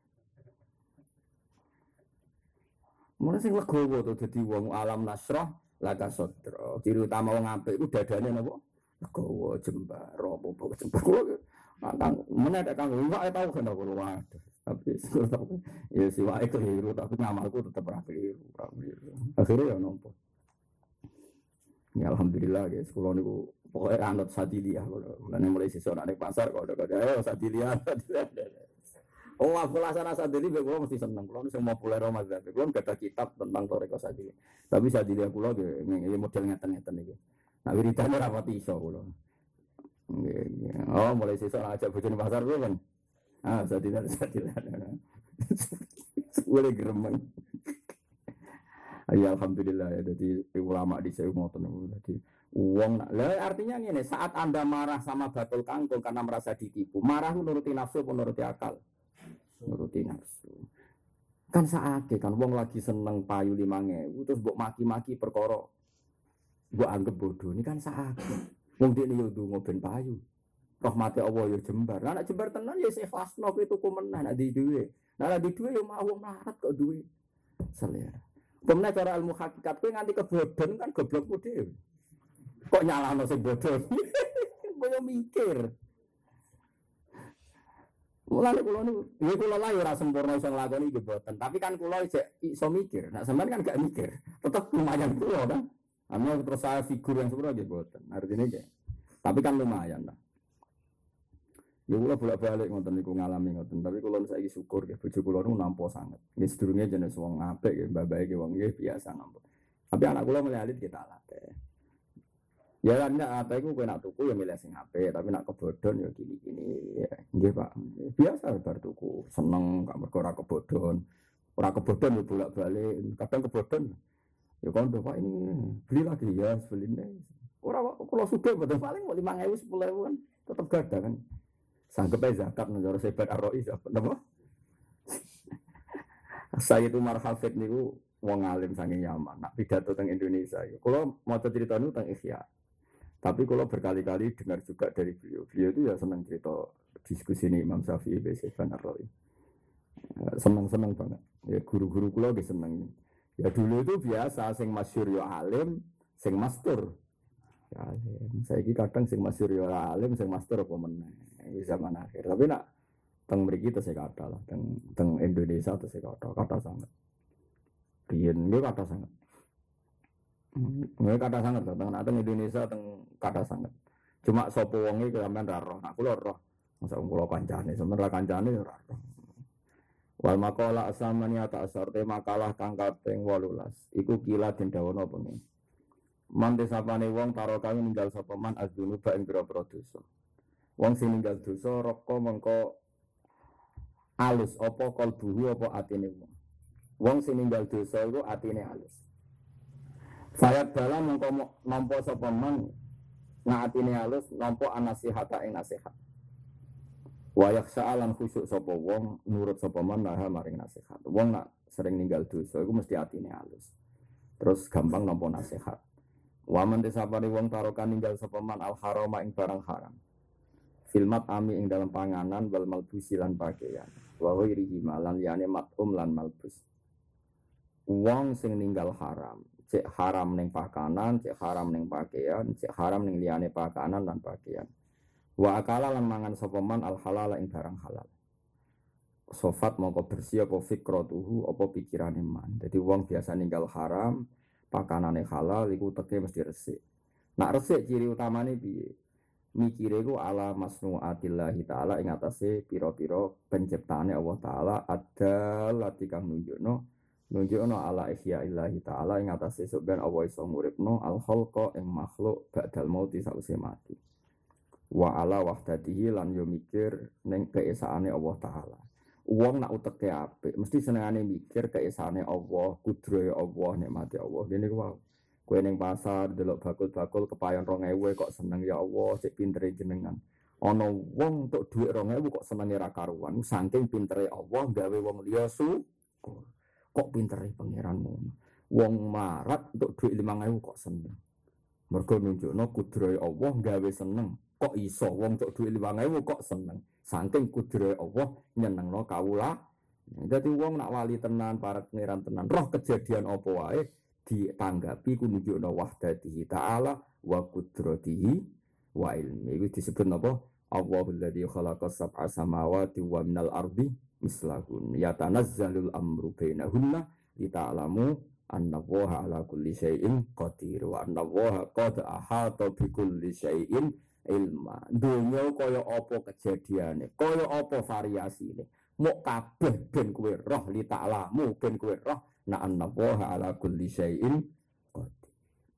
Mulane sing legowo to dadi wong alam nasrah laka sodra. Ciri utama wong apik iku dadane napa? Legowo jembar, apa jembar. Kang meneh kang wae tau kan aku waduh. Tapi ya si wae keliru tapi ngamalku tetep ora keliru. Akhire ya nompo. Ya alhamdulillah guys, kula niku pokoke anut Sadiliyah kula. Mulane mulai sesuk nek pasar kok kok ayo Sadiliyah. Oh, aku laksana Sadili kula mesti seneng. Kula sing populer mazhab. Kula gak ada kitab tentang Thariqah Sadili. Tapi Sadiliyah kula nggih model ngeten-ngeten iki. Nah wiridane ra pati iso kula. Nggih. Oh, mulai sesuk ajak bojone pasar kula kan. Ah, Sadiliyah Sadiliyah. Boleh gremeng. Ya alhamdulillah ya, jadi ulama di saya ngoten niku dadi wong lah artinya ngene, saat Anda marah sama batul kangkung karena merasa ditipu, marah menuruti nafsu apa nuruti akal? Nuruti nafsu. Kan saake kan wong lagi seneng payu lima ewu terus mbok maki-maki perkara mbok anggap bodoh, ini kan saake. Wong dekne yo ndonga ben payu. Rahmate Allah yo jembar. Lah nek jembar tenan ya ikhlasno kuwi tuku meneh nek di duwe. Nah nek di duwe yo mau melarat kok duwe. Selera. Pemene cara ilmu hakikat kowe nganti kebodhon kan goblokmu dhewe. Kok nyalahno sing bodho? Kowe mikir. Mulane kula niku, ya kula lah ora sempurna iso nglakoni iki boten, tapi kan kula iso mikir. Nek sampean kan gak mikir, tetep lumayan kula kan. Anu terus saya figur yang sempurna nggih boten. Artine nggih. Tapi kan lumayan lah. Ya kula bolak-balik ngoten niku ngalami ngoten, tapi kula saiki syukur nggih bojo kula niku nampa sanget. Nggih sedurunge jenis wong apik nggih, mbah-mbahe nggih wong nggih biasa nampa. Tapi anak kula mulai alit kita latih. Ya nek ate iku kowe nak tuku ya milih sing apik, tapi nak kebodhon ya gini-gini. Ya, nggih Pak. Biasa bar tuku, seneng gak mergo ora kebodhon. Ora kebodhon ya bolak-balik, kadang kebodhon. Ya kondo Pak ini beli lagi ya sebeline. Ora kula sugih betul paling lima ewu sepuluh ewu kan tetep gadah kan. Sanggup aja zakat negara sebat arroi zakat apa? Saya itu marhafid niku wong alim saking Yaman. Nak pidato teng Indonesia. Kalau mau cerita niku teng Ihya. Tapi kalau berkali-kali dengar juga dari beliau. Beliau itu ya senang cerita diskusi ini Imam Syafi'i be sebat arroi. Senang-senang banget. Ya guru-guru kula ge seneng. Ya dulu itu biasa sing masyhur ya alim, sing mastur. Ya alim. Saiki kadang sing masyhur ya alim, sing mastur apa meneh. Ini zaman akhir. Tapi nak teng mriki tesih kata lah, teng teng Indonesia tesih kata, kata sangat. Riyen nggih kata sangat. Nggih kata sangat teng teng Indonesia teng kata sangat. Cuma sapa wonge sampean ra roh. Aku lho roh. Masa kula kancane, sampean ra kancane ora roh. Wal maqala asamani ata asarte makalah kang kaping wolulas. Iku kila den dawono pengen. Man desapane wong karo kang ninggal sapa man azdunuba ing pira-pira dosa. Wong sing ninggal dosa roko mengko alus apa kalbuhu apa atine wong. Wong sing ninggal dosa iku atine alus. Sayat dalam mengko nampa sapa man nah atine alus nampa anasihata ing nasihat. Wa yakhsha lan khusyuk sapa wong nurut sapa man nah maring nasihat. Wong nak sering ninggal dosa iku mesti atine alus. Terus gampang nampa nasihat. Wa man desapane wong tarokan ninggal sapa man al harama ing barang haram. Filmat ami ing dalam panganan wal malbusi lan pakaian. Wa ghairihi malan yani matum lan malbus. Wong sing ninggal haram, cek haram ning pakanan, cek haram ning pakaian, cek haram ning liyane pakanan lan pakaian. Wa akala lan mangan sapa man al halal ing barang halal. Sofat mongko bersih apa fikratuhu apa pikirane man. Dadi wong biasa ninggal haram, pakanane halal iku teke mesti resik. Nak resik ciri utamane piye? Mikire ku ala masnuatillahi ta'ala ing atase pira-pira penciptaane Allah taala ada latikang nunjukno nunjukno ala ihya illahi ta'ala ing atase sampeyan Allah iso nguripno al khalqa ing makhluk ba'dal mauti sause mati. Wa ala wahdatihi lan yo mikir ning keesaane Allah taala. Wong nak uteke apik mesti senengane mikir keesaane Allah, kudrohe Allah, nikmate Allah. Dene ku wae. Kowe ning pasar delok bakul-bakul kepayon rong ewu kok seneng ya Allah, sik pintere jenengan. Ana wong entuk dhuwit rong ewu kok senenge ra karuan, saking pintere Allah gawe wong liya syukur. Kok pintere pangeranmu. Wong marat entuk dhuwit lima ewu kok seneng. Mergo nunjukno kudrohe Allah gawe seneng. Kok iso wong entuk dhuwit lima ewu kok seneng. Saking kudrohe Allah nyenengno kawula. Dadi wong nak wali tenan, para pangeran tenan, roh kejadian apa wae ditanggapi ku nunjukna wahdatihi ta'ala wa qudratihi wa ilmi. Iki disebut napa? Allahul ladzi khalaqa sab'a samawati wa minal ardi mislahun. Yatanazzalul amru bainahunna lita'lamu annallaha ala kulli syai'in qadir wa annallaha qad ahata bi kulli syai'in ilma. Dunya kaya apa kejadiane, kaya apa variasine. Mok kabeh ben kowe roh li ta'lamu ben kowe roh na annallaha ala kulli syai'in qadir.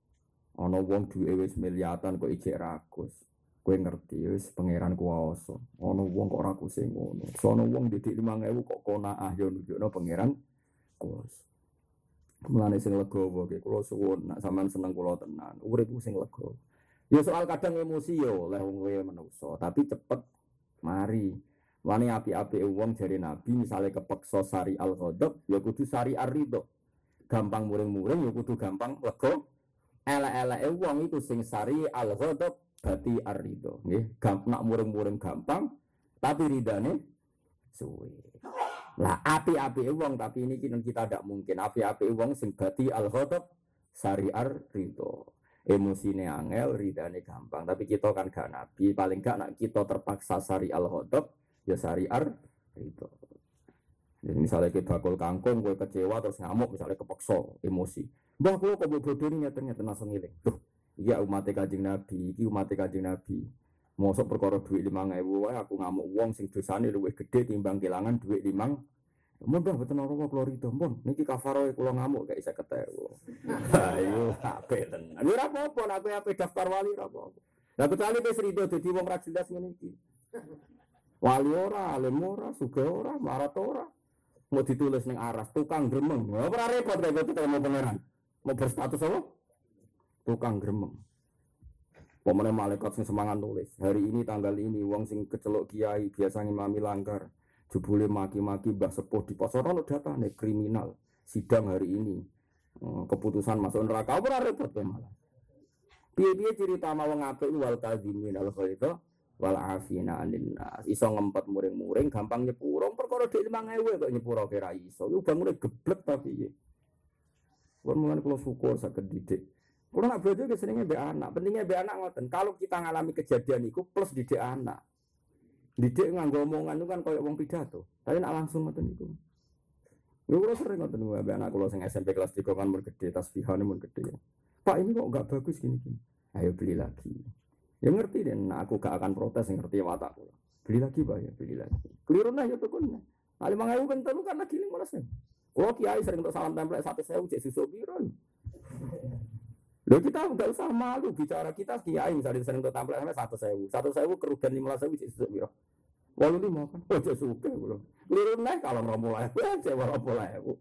Ana wong duwe wis miliatan kok ijek rakus. Kowe ngerti wis pangeran kuwasa. Ana wong kok rakuse ngono. Sono wong didik lima ewu kok konaah yo nunjukno pangeran kuwasa. Mulane sing legowo ki kula suwun nek sampean seneng kula tenan. Urip sing legowo. Ya soal kadang emosi yo oleh wong kowe menungso, tapi cepet mari. Mulane api-api wong jare Nabi misale kepeksa sari al-ghadab ya kudu sari ar-ridho. Gampang muring-muring ya kudu gampang lega. Elek-eleke wong itu sing sari al-ghadab berarti ar-ridho nggih. Gampang nak muring-muring gampang tapi ridane suwe. Lah api-api wong tapi ini kita tidak mungkin api-api wong sing berarti al-ghadab sari ar-ridho. Emosine angel, ridane gampang. Tapi kita kan gak nabi, paling gak nak kita terpaksa sari al-ghadab ya sari ar-ridho. Jadi misalnya kita bakul kangkung, gue kecewa terus ngamuk, misalnya kepeksa, emosi. Mbah kula kok bodoh ini nyata-nyata langsung ngiling. Loh, iya umat Kanjeng Nabi, iki umat Kanjeng Nabi. Mosok perkara duit lima ribu wae aku ngamuk wong sing dosane luwih gedhe timbang kelangan duit lima. Mun dah boten ora kula rido, mun niki kafaro kula ngamuk gak isa ketemu. Ayo apik tenan. Ora apa-apa nek kowe ape daftar wali ora apa-apa. Lah kecuali wis rido dadi wong ra jelas ngene iki. Wali ora, alim ora, sugih ora, marat ora. Mau ditulis ning aras tukang gremeng. Ora repot kaya ketemu pangeran. Mau berstatus apa? Tukang gremeng. Pemene malaikat sing semangat nulis. Hari ini tanggal ini wong sing kecelok kiai biasa ngimami langgar. Jebule maki-maki mbah sepuh di pasar ono datane kriminal. Sidang hari ini. Keputusan masuk neraka ora repot kaya malah. Piye-piye cerita mau wong apik wal kadzimin al ghaidha wal afina anin nas. Iso ngempet muring-muring gampang nyepuro. Perkara dhek lima ribu kok nyepuro kira iso. Iku bangune geblek ta piye. Wong mulane kula syukur saged didik. Kula nak bojo ke senenge mbek anak. Pentingnya mbek anak ngoten. Kalau kita ngalami kejadian iku plus didik anak. Didik nganggo omongan itu kan koyo wong pidato. Tapi nak langsung ngoten niku. Lha kula sering ngoten mbek anak kula sing S M P kelas tiga kan mun gedhe tasbihane mun gedhe. Pak ini kok enggak bagus gini-gini. Ayo beli lagi. Ya ngerti den, aku gak akan protes, ngerti watakku. Beli lagi Pak ya, beli lagi. Keliru nah ya tukun. Nah lima ribu kan telu kan lagi lima belas. Kalau kiai sering untuk salam template satu sewu cek susu biru. Loh kita enggak usah malu bicara kita kiai misalnya sering untuk template sampai satu sewu, satu sewu kerugian lima belas sewu cek susu biru. Walau lima kan, oh cek suka belum. Keliru nah kalau romulai, cek romulai aku.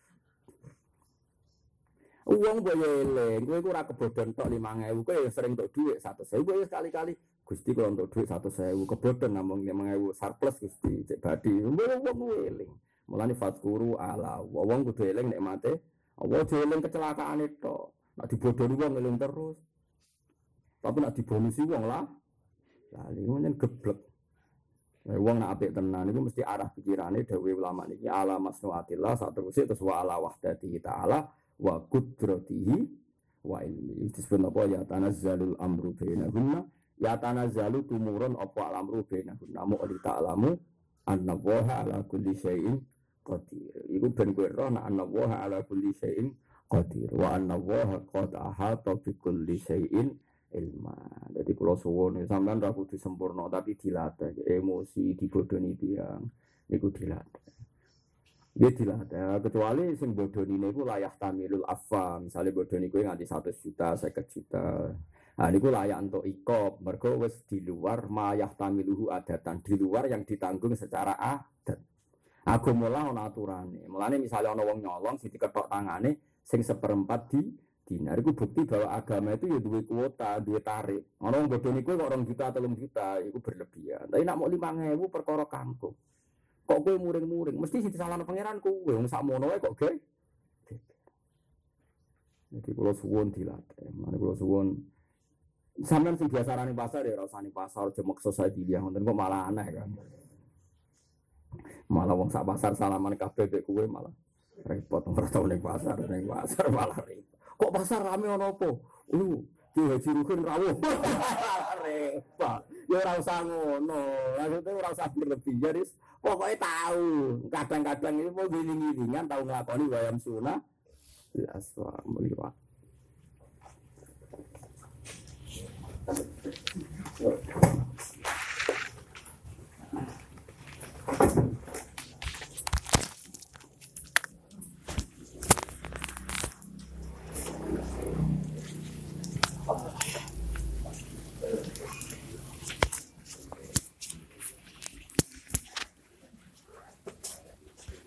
Uang boyo eleng, gue ora kebodohan tok lima ribu, gue sering untuk duit satu sewu, gue sekali-kali Gusti kalau untuk duit satu sewu kebodohan namung lima ribu surplus Gusti cek badi, gue uang gue eleng. Mulane fatkuru ala, uang kudu eleng nek mate, uang eleng kecelakaan itu, nak dibodohi uang eleng terus, tapi nak dibonusi uang lah, lali gue geblek. Uang nak apik tenan itu mesti arah pikirannya dawe ulama niki ala masnuatillah satu terus terus wa ala wahdatihi ta'ala wa qudratihi wa ilmi. Disebut apa ya tanazzalul amru bainahunna ya tanazzalu tumurun apa al-amru bainahunna mu li ta'lamu annallaha ala kulli syai'in qadir. Iku ben kowe roh nek annallaha ala kulli syai'in qadir wa annallaha qad ahata bi kulli syai'in ilma. Jadi kula suwun sampean ra kudu sempurna tapi dilatih emosi dibodohi tiyang niku dilatih. Dia dilatih, kecuali sing bodoni niku layak tamilul afa, misalnya bodoni kuwi nganti satu juta, seket juta. Nah niku layak untuk ikop, mergo wis di luar mayah tamiluhu adatan, di luar yang ditanggung secara adat. Agama lah ana aturane. Mulane misalnya ana wong nyolong sing diketok tangane sing seperempat di dinar iku bukti bahwa agama itu ya duwe kuota, duwe tarif. Ana wong bodoni kuwi kok rong juta, telung juta, iku berlebihan. Tapi nek mok lima ribu perkara kangkung. Kok kowe muring-muring, mesti sing disalahno pangeran kowe, wong sakmono wae kok ge. Jadi kula suwun dilatih, mane kula suwun sampeyan sing biasa rani pasar ya rasane pasar aja maksa saya dilihat ngoten kok malah aneh kan. Malah wong sak pasar salaman kabeh mek kowe malah repot ora tau ning pasar, ning pasar malah repot. Kok pasar rame ono apa? Lu Ki Haji Rukun rawuh. Repot. Ya ora usah ngono. Maksudnya ora usah berlebihan wis. Pokoke tahu. Kadang-kadang itu mau giling-gilingan tahu nglakoni wayang sunah bil aswa muliwat.